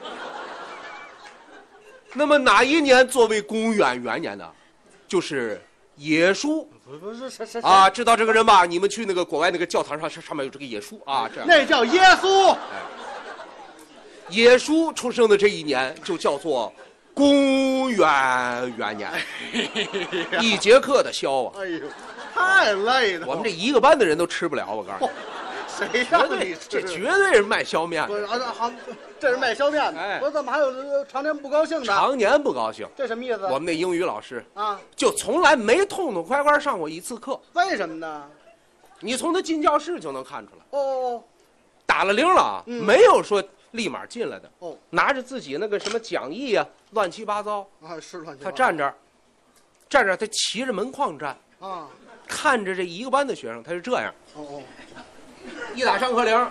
那么哪一年作为公元元年呢？就是耶稣。 不是啊，知道这个人吧？你们去那个国外那个教堂上面有这个耶稣啊，这样。 那叫耶稣。 耶稣出生的这一年就叫做公元元年。一节课的消啊！ 哎呦，太累了。 我们这一个班的人都吃不了，我告诉你。 谁让你吃？ 这绝对是卖削面的。 好，这是卖削面的。我怎么还有常年不高兴的？ 常年不高兴， 这什么意思？ 我们那英语老师啊， 就从来没痛痛快快上过一次课。 为什么呢？ 你从他进教室就能看出来。 哦， 打了铃了啊，没有说立马进来的。哦，拿着自己那个什么讲义啊，乱七八糟啊，是乱七八糟。 他站这儿，他骑着门框站啊，看着这一个班的学生，他是这样。 哦。 一打上课铃，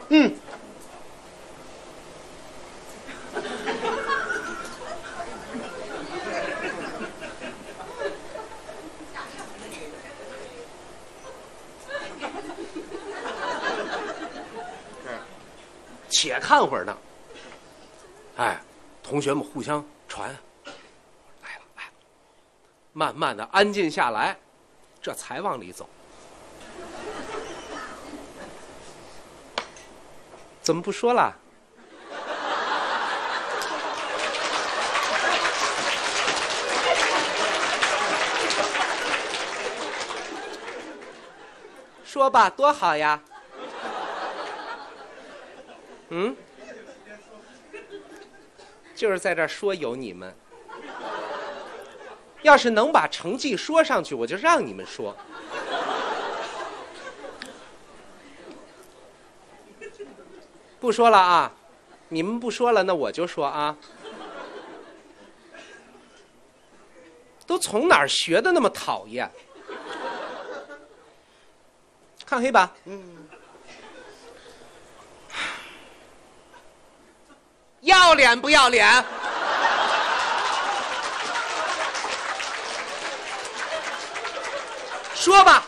且看会儿呢。哎，同学们互相传，来了，慢慢的安静下来，这才往里走。怎么不说了？说吧，多好呀！就是在这儿说有你们。要是能把成绩说上去，我就让你们说。不说了啊，你们不说了，那我就说啊。都从哪儿学的那么讨厌？看黑板。要脸不要脸？说吧。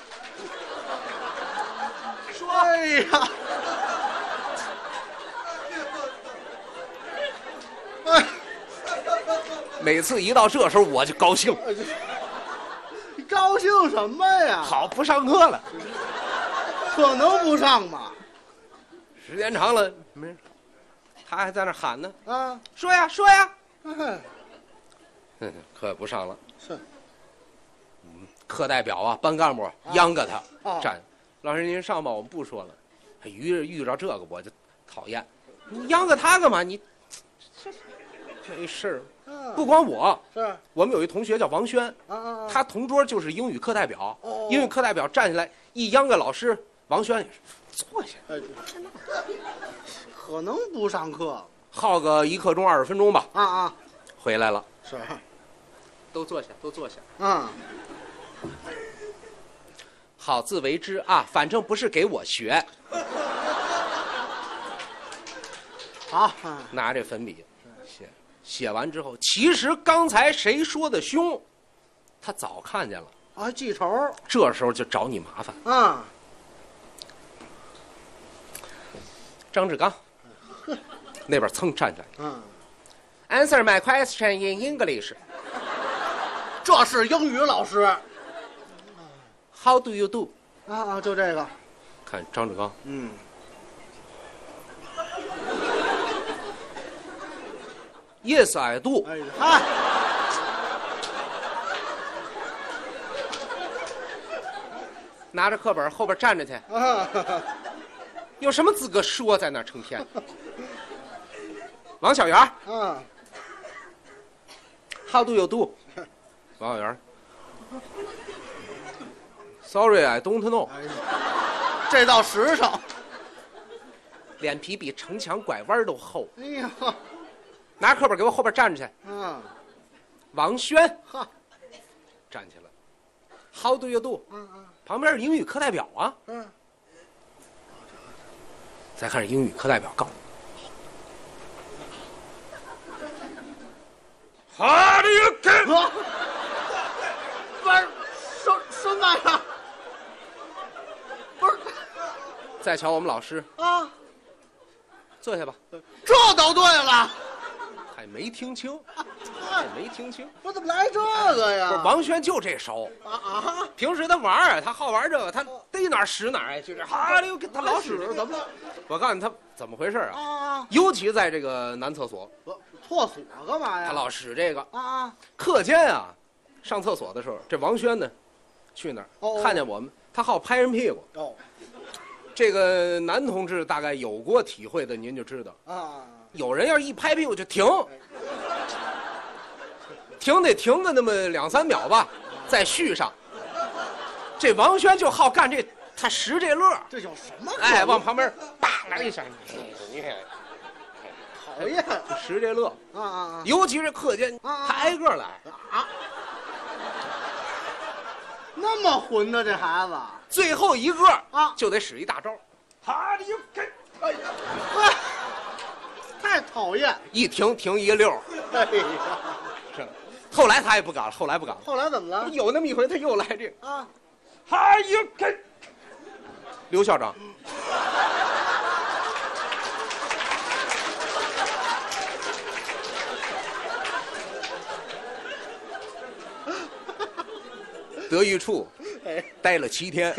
说。 哎呀。 每次一到这时候我就高兴。 你高兴什么呀？ 好，不上课了。 可能不上吗？ 时间长了没事，他还在那喊呢。 啊， 说呀说呀。课也不上了。 是。 课代表啊，班干部央个他站。老师您上吧，我们不说了。遇着这个我就讨厌。你央个他干嘛？你这事儿。不光我， 是我们有一同学叫王轩，他同桌就是英语课代表。英语课代表站起来一央个老师，王轩也是坐下。 可能不上课， 耗个一刻钟20分钟吧。回来了。 是， 都坐下，都坐下。好自为之啊，反正不是给我学。 好， 拿这粉笔写完之后，其实刚才谁说的凶，他早看见了啊，记仇。 这时候就找你麻烦啊。 张志刚，那边蹭站起来。Answer my question in English。 这是英语老师。 How do you do？ 啊，就这个。 看张志刚。Yes, I do。 哎嗨。 拿着课本后边站着去。有什么资格说在那儿成天？王小元。How do you do？ 王小元。Sorry, I don't know。 这倒实诚。 脸皮比城墙拐弯都厚。 哎呀， 拿课本给我后边站着去。王轩。站起来。How do you do？ 旁边是英语课代表啊。再看英语课代表告诉我 How do you do？ 不是什么呀？不是。 再瞧我们老师啊， 坐下吧。 这都对了。 还没听清，没听清。 我怎么来这个呀？ 不是王轩就这手啊！平时他玩啊，他好玩这个，他逮哪儿使哪儿，就是哈溜，他老使怎么？我告诉你他怎么回事啊！尤其在这个男厕所， 厕所干嘛呀？ 他老使这个啊！课间啊，上厕所的时候，这王轩呢，去那儿看见我们，他好拍人屁股。这个男同志大概有过体会的，您就知道啊。有人要一拍屁股就停，得停个那么2、3秒吧，再续上。这王轩就好干这，他识这乐。 这有什么？ 哎，往旁边叭来一下，你看， 讨厌， 识这乐啊！尤其是课间，他挨个来啊。 那么混的这孩子， 最后一个啊就得使一大招，哈利给，哎呀， 太讨厌！ 一停一溜。 哎呀， 是。后来他也不敢了，后来不敢了。 后来怎么了？ 有那么一回，他又来这个啊， 哈利给，刘校长。德育处待了7天，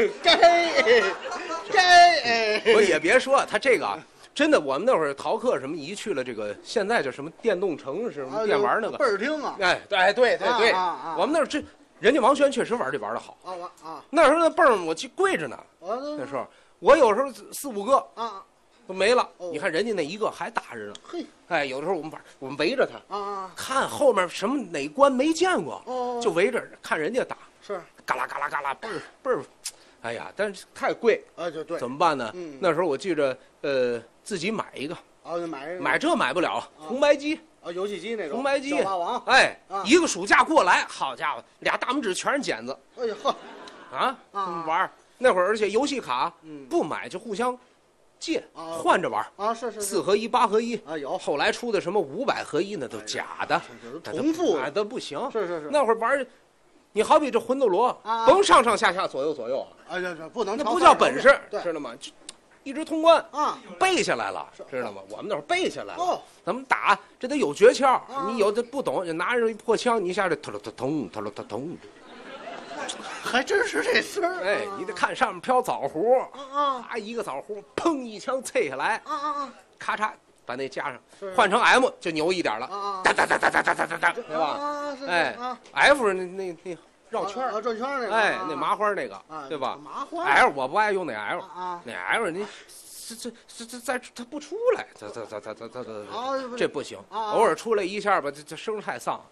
我也别说他这个，真的，我们那会儿逃课什么一去了这个，现在叫什么电动城什么电玩那个倍儿听啊！ 哎，对，我们那儿这人家王轩确实玩这玩的好啊。那时候那泵我去跪着呢，那时候我有时候4、5个啊都没了，你看人家那一个还打着呢。嘿，哎，有的时候我们围着他啊，看后面什么哪关没见过，就围着看人家打。是，嘎啦嘎啦嘎啦，倍儿，哎呀，但是太贵啊，就对，怎么办呢？那时候我记着，自己买一个，就买这买不了，红白机啊，游戏机那种，红白机，小霸王，哎，一个暑假过来，好家伙，2大拇指全是茧子，哎呀呵，啊，玩那会儿，而且游戏卡不买就互相借，换着玩啊，是4合1、8合1啊，有，后来出的什么500合1那都假的，重复啊，都不行，是，那会儿玩。你好比这魂斗罗，甭上下左右啊！不能，那不叫本事，知道吗？就一直通关啊，背下来了，知道吗？我们那会儿背下来了，咱们打这得有诀窍，你有的不懂，就拿着一破枪，你一下就通， 还真是这声儿。 哎，你得看上面飘枣核啊，一个枣核，砰一枪啐下来，咔嚓。把那加上，换成 M 就牛一点了，哒，对吧？哎 ，F 那绕圈转圈那个，哎，那麻花那个，对吧？麻花 L 我不爱用那 L， 那 L 你这它不出来，这不行，偶尔出来一下吧，这声太丧，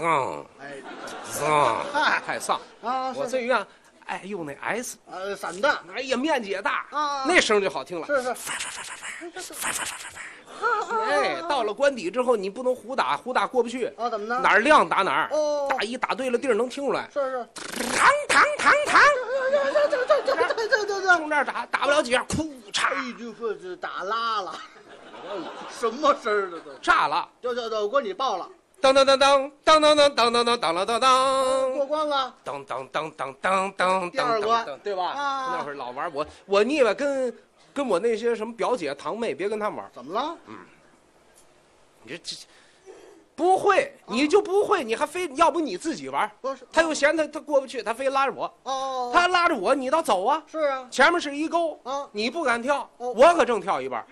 太丧啊！我最愿爱用那 S， 散弹， 哎呀，面积也大，那声就好听了，是。哎，到了关底之后，你不能胡打过不去啊？怎么呢？哪儿亮打哪儿，打一打对了地儿能听出来。是，堂，从这儿打不了几下，哭嚓， 就是打拉了。 什么声儿的都炸了， 就我给你报了。 当当当当当当当当当当当当当， 过关了。 当当当当当当， 第二关对吧？那会儿老玩我腻歪跟我那些什么表姐堂妹，别跟他们玩。 怎么了？ 你这不会，你就不会，你还非要不你自己玩？ 不是， 他又嫌他过不去，他非拉着我。 哦， 他拉着我，你倒走啊！ 是啊， 前面是一沟啊， 你不敢跳，我可正跳一半。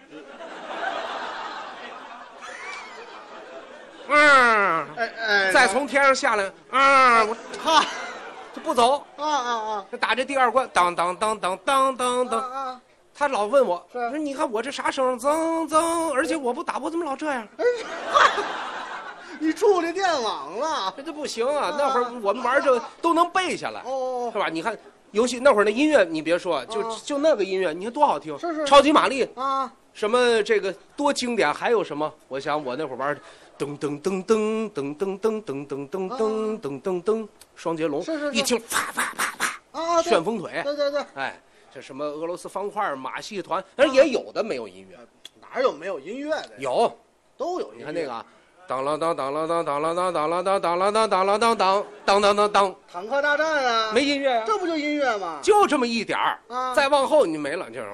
再从天上下来，我哈，就不走就打这第二关，当当当当当当当，他老问我，说你看我这啥声，噌噌，而且我不打，我怎么老这样？ 你触这电网了， 这不行啊！那会儿我们玩这都能背下来，是吧？你看游戏那会儿那音乐，你别说，就那个音乐，你看多好听， 是超级玛丽啊， 什么这个多经典，还有什么？我想我那会儿玩。噔噔噔噔噔噔噔噔噔噔噔噔噔噔，双截龙，一听啪啪啪啪，旋风腿， 对， 哎，这什么俄罗斯方块、马戏团，也有的没有音乐， 哪有没有音乐的？ 有， 都有音乐。 你看那个，当啷当当啷当当啷当当啷当当啷当当啷当当当当当当， 坦克大战啊， 没音乐啊， 这不就音乐吗？ 就这么一点儿，再往后你没了，就是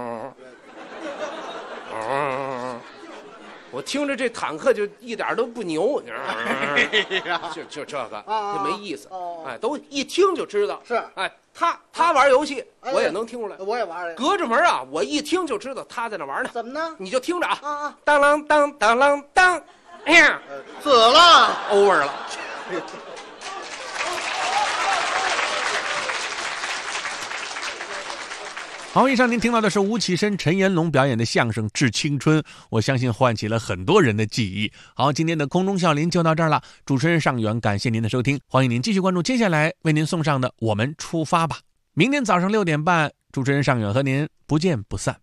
我听着这坦克就一点都不牛，就这个就没意思，哎，都一听就知道是， 哎，他玩游戏我也能听出来， 我也玩， 隔着门啊，我一听就知道他在那玩呢。 怎么呢？ 你就听着啊，当啷当当啷当，哎呀， 死了 ，over 了。 好，以上您听到的是吴启深、陈延龙表演的相声《致青春》，我相信唤起了很多人的记忆。好，今天的空中笑林就到这儿了，主持人尚远，感谢您的收听，欢迎您继续关注接下来为您送上的《我们出发吧》。明天早上6点半，主持人尚远和您不见不散。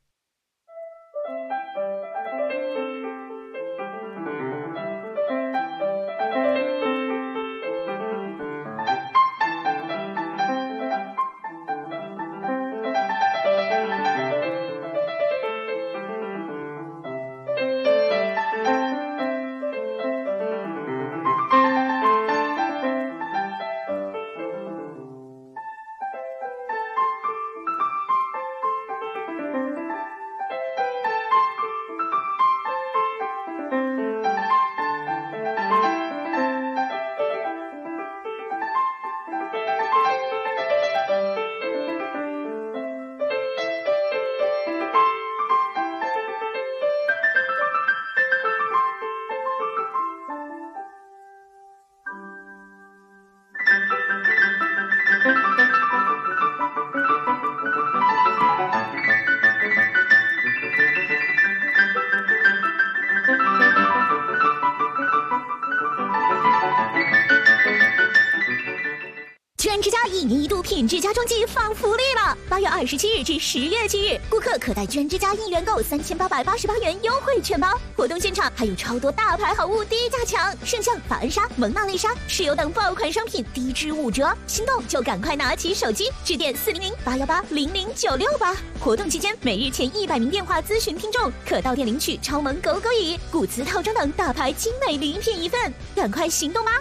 全之家1年1度品质家装季放福利了！8月27日至10月7日，顾客可带全之家1元购3888元优惠券包。活动现场还有超多大牌好物低价抢，圣象、法恩莎、蒙娜丽莎、石油等爆款商品低至5折，心动就赶快拿起手机致电400-818-00968。活动期间，每日前100名电话咨询听众可到店领取超萌狗狗椅、古瓷套装等大牌精美礼品1份，赶快行动吧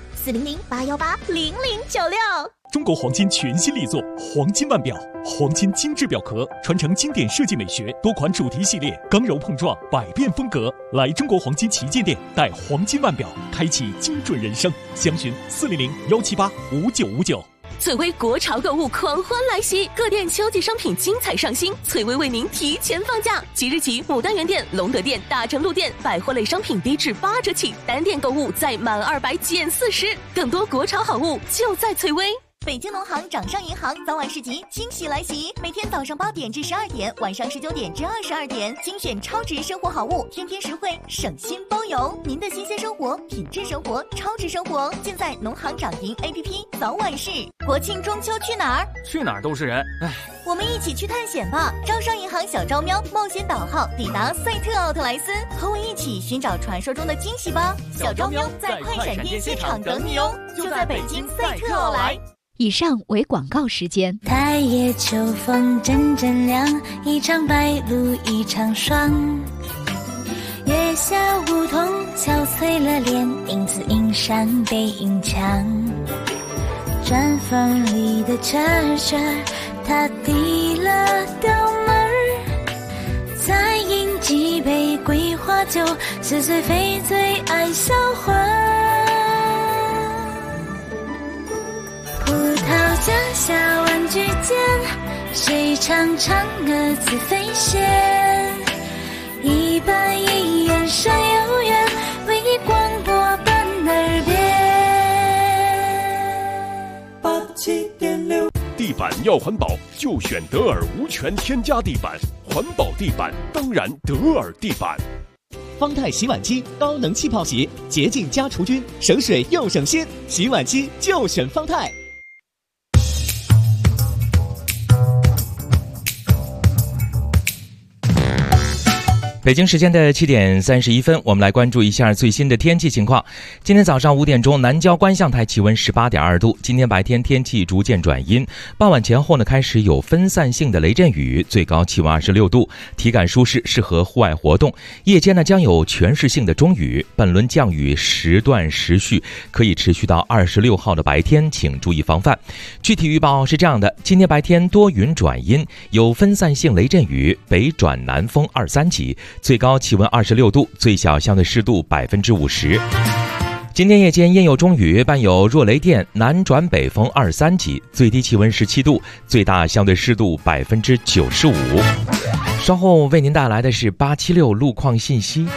！400-818-0096。 中国黄金全新力作黄金腕表，黄金精致表壳，传承经典设计美学，多款主题系列，刚柔碰撞，百变风格。来中国黄金旗舰店，带黄金腕表，开启精准人生。详询400-178-5959。 翠微国潮购物狂欢来袭，各店秋季商品精彩上新，翠微为您提前放假。即日起，牡丹园店、隆德店、大成路店百货类商品低至8折起，单店购物在满200减40，更多国潮好物就在翠微。 北京农行掌上银行早晚市集惊喜来袭，每天早上8点至12点，晚上19点至22点，精选超值生活好物，天天实惠，省心包邮。您的新鲜生活、品质生活、超值生活，尽在农行掌银 APP 早晚市。国庆中秋去哪儿？ 去哪儿都是人，唉。 我们一起去探险吧！招商银行小招喵冒险导号抵达赛特奥特莱斯，和我一起寻找传说中的惊喜吧！小招喵在快闪店现场等你哦，就在北京赛特奥莱。 以上为广告时间。 太夜秋风阵阵凉，一场白露一场霜。夜月下梧桐憔悴了脸，影子映上背影墙。砖缝里的车水，他递了刀门儿，再饮几杯桂花酒，是谁非最爱销魂。葡萄架下玩具间，谁唱嫦娥自飞仙？一板一眼上有缘，为你广播伴耳边。 87.6，地板要环保就选德尔无醛添加地板，环保地板当然德尔地板。 方太洗碗机高能气泡洗，洁净加除菌，省水又省心，洗碗机就选方太。 北京时间的7点31分，我们来关注一下最新的天气情况。今天早上5点钟，南郊观象台气温18.2度。今天白天天气逐渐转阴，傍晚前后呢开始有分散性的雷阵雨，最高气温26度，体感舒适，适合户外活动。夜间呢将有全市性的中雨，本轮降雨时断时续，可以持续到26号的白天，请注意防范。具体预报是这样的：今天白天多云转阴，有分散性雷阵雨，北转南风2、3级。最高气温26度，最小相对湿度50%。今天夜间阴有中雨，伴有弱雷电，南转北风2、3级，最低气温17度，最大相对湿度95%。稍后为您带来的是876路况信息。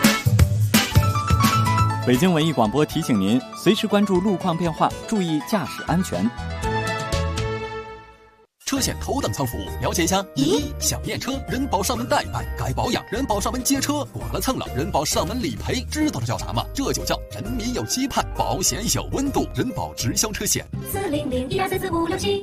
北京文艺广播提醒您，随时关注路况变化，注意驾驶安全。 车险头等舱服务，了解一下。想验车，人保上门代办；该保养，人保上门接车；剐了蹭了，人保上门理赔。知道这叫啥吗？这就叫人民有期盼，保险有温度。人保直销车险。40012344567。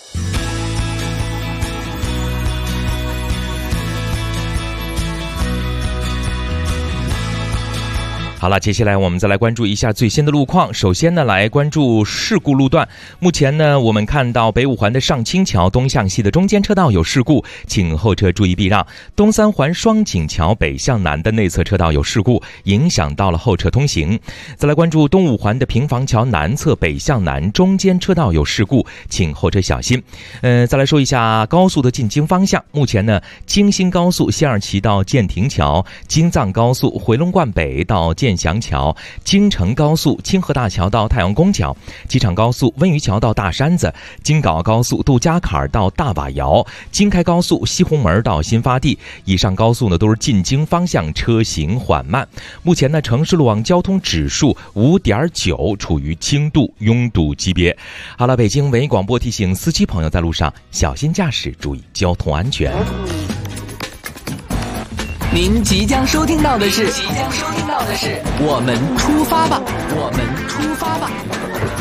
好了，接下来我们再来关注一下最新的路况。首先呢，来关注事故路段。目前呢，我们看到北五环的上清桥东向西的中间车道有事故，请后车注意避让。东三环双井桥北向南的内侧车道有事故，影响到了后车通行。再来关注东五环的平房桥南侧北向南中间车道有事故，请后车小心。再来说一下高速的进京方向。目前呢，京新高速西二旗到建亭桥，京藏高速回龙观北到建祥桥，京承高速清河大桥到太阳宫桥，机场高速温榆桥到大山子，京港高速杜家坎到大瓦窑，京开高速西红门到新发地。以上高速呢都是进京方向车行缓慢。目前呢，城市路网交通指数5.9，处于轻度拥堵级别。好了，北京文艺广播提醒司机朋友在路上小心驾驶，注意交通安全。 您即将收听到的是我们出发吧，我们出发吧。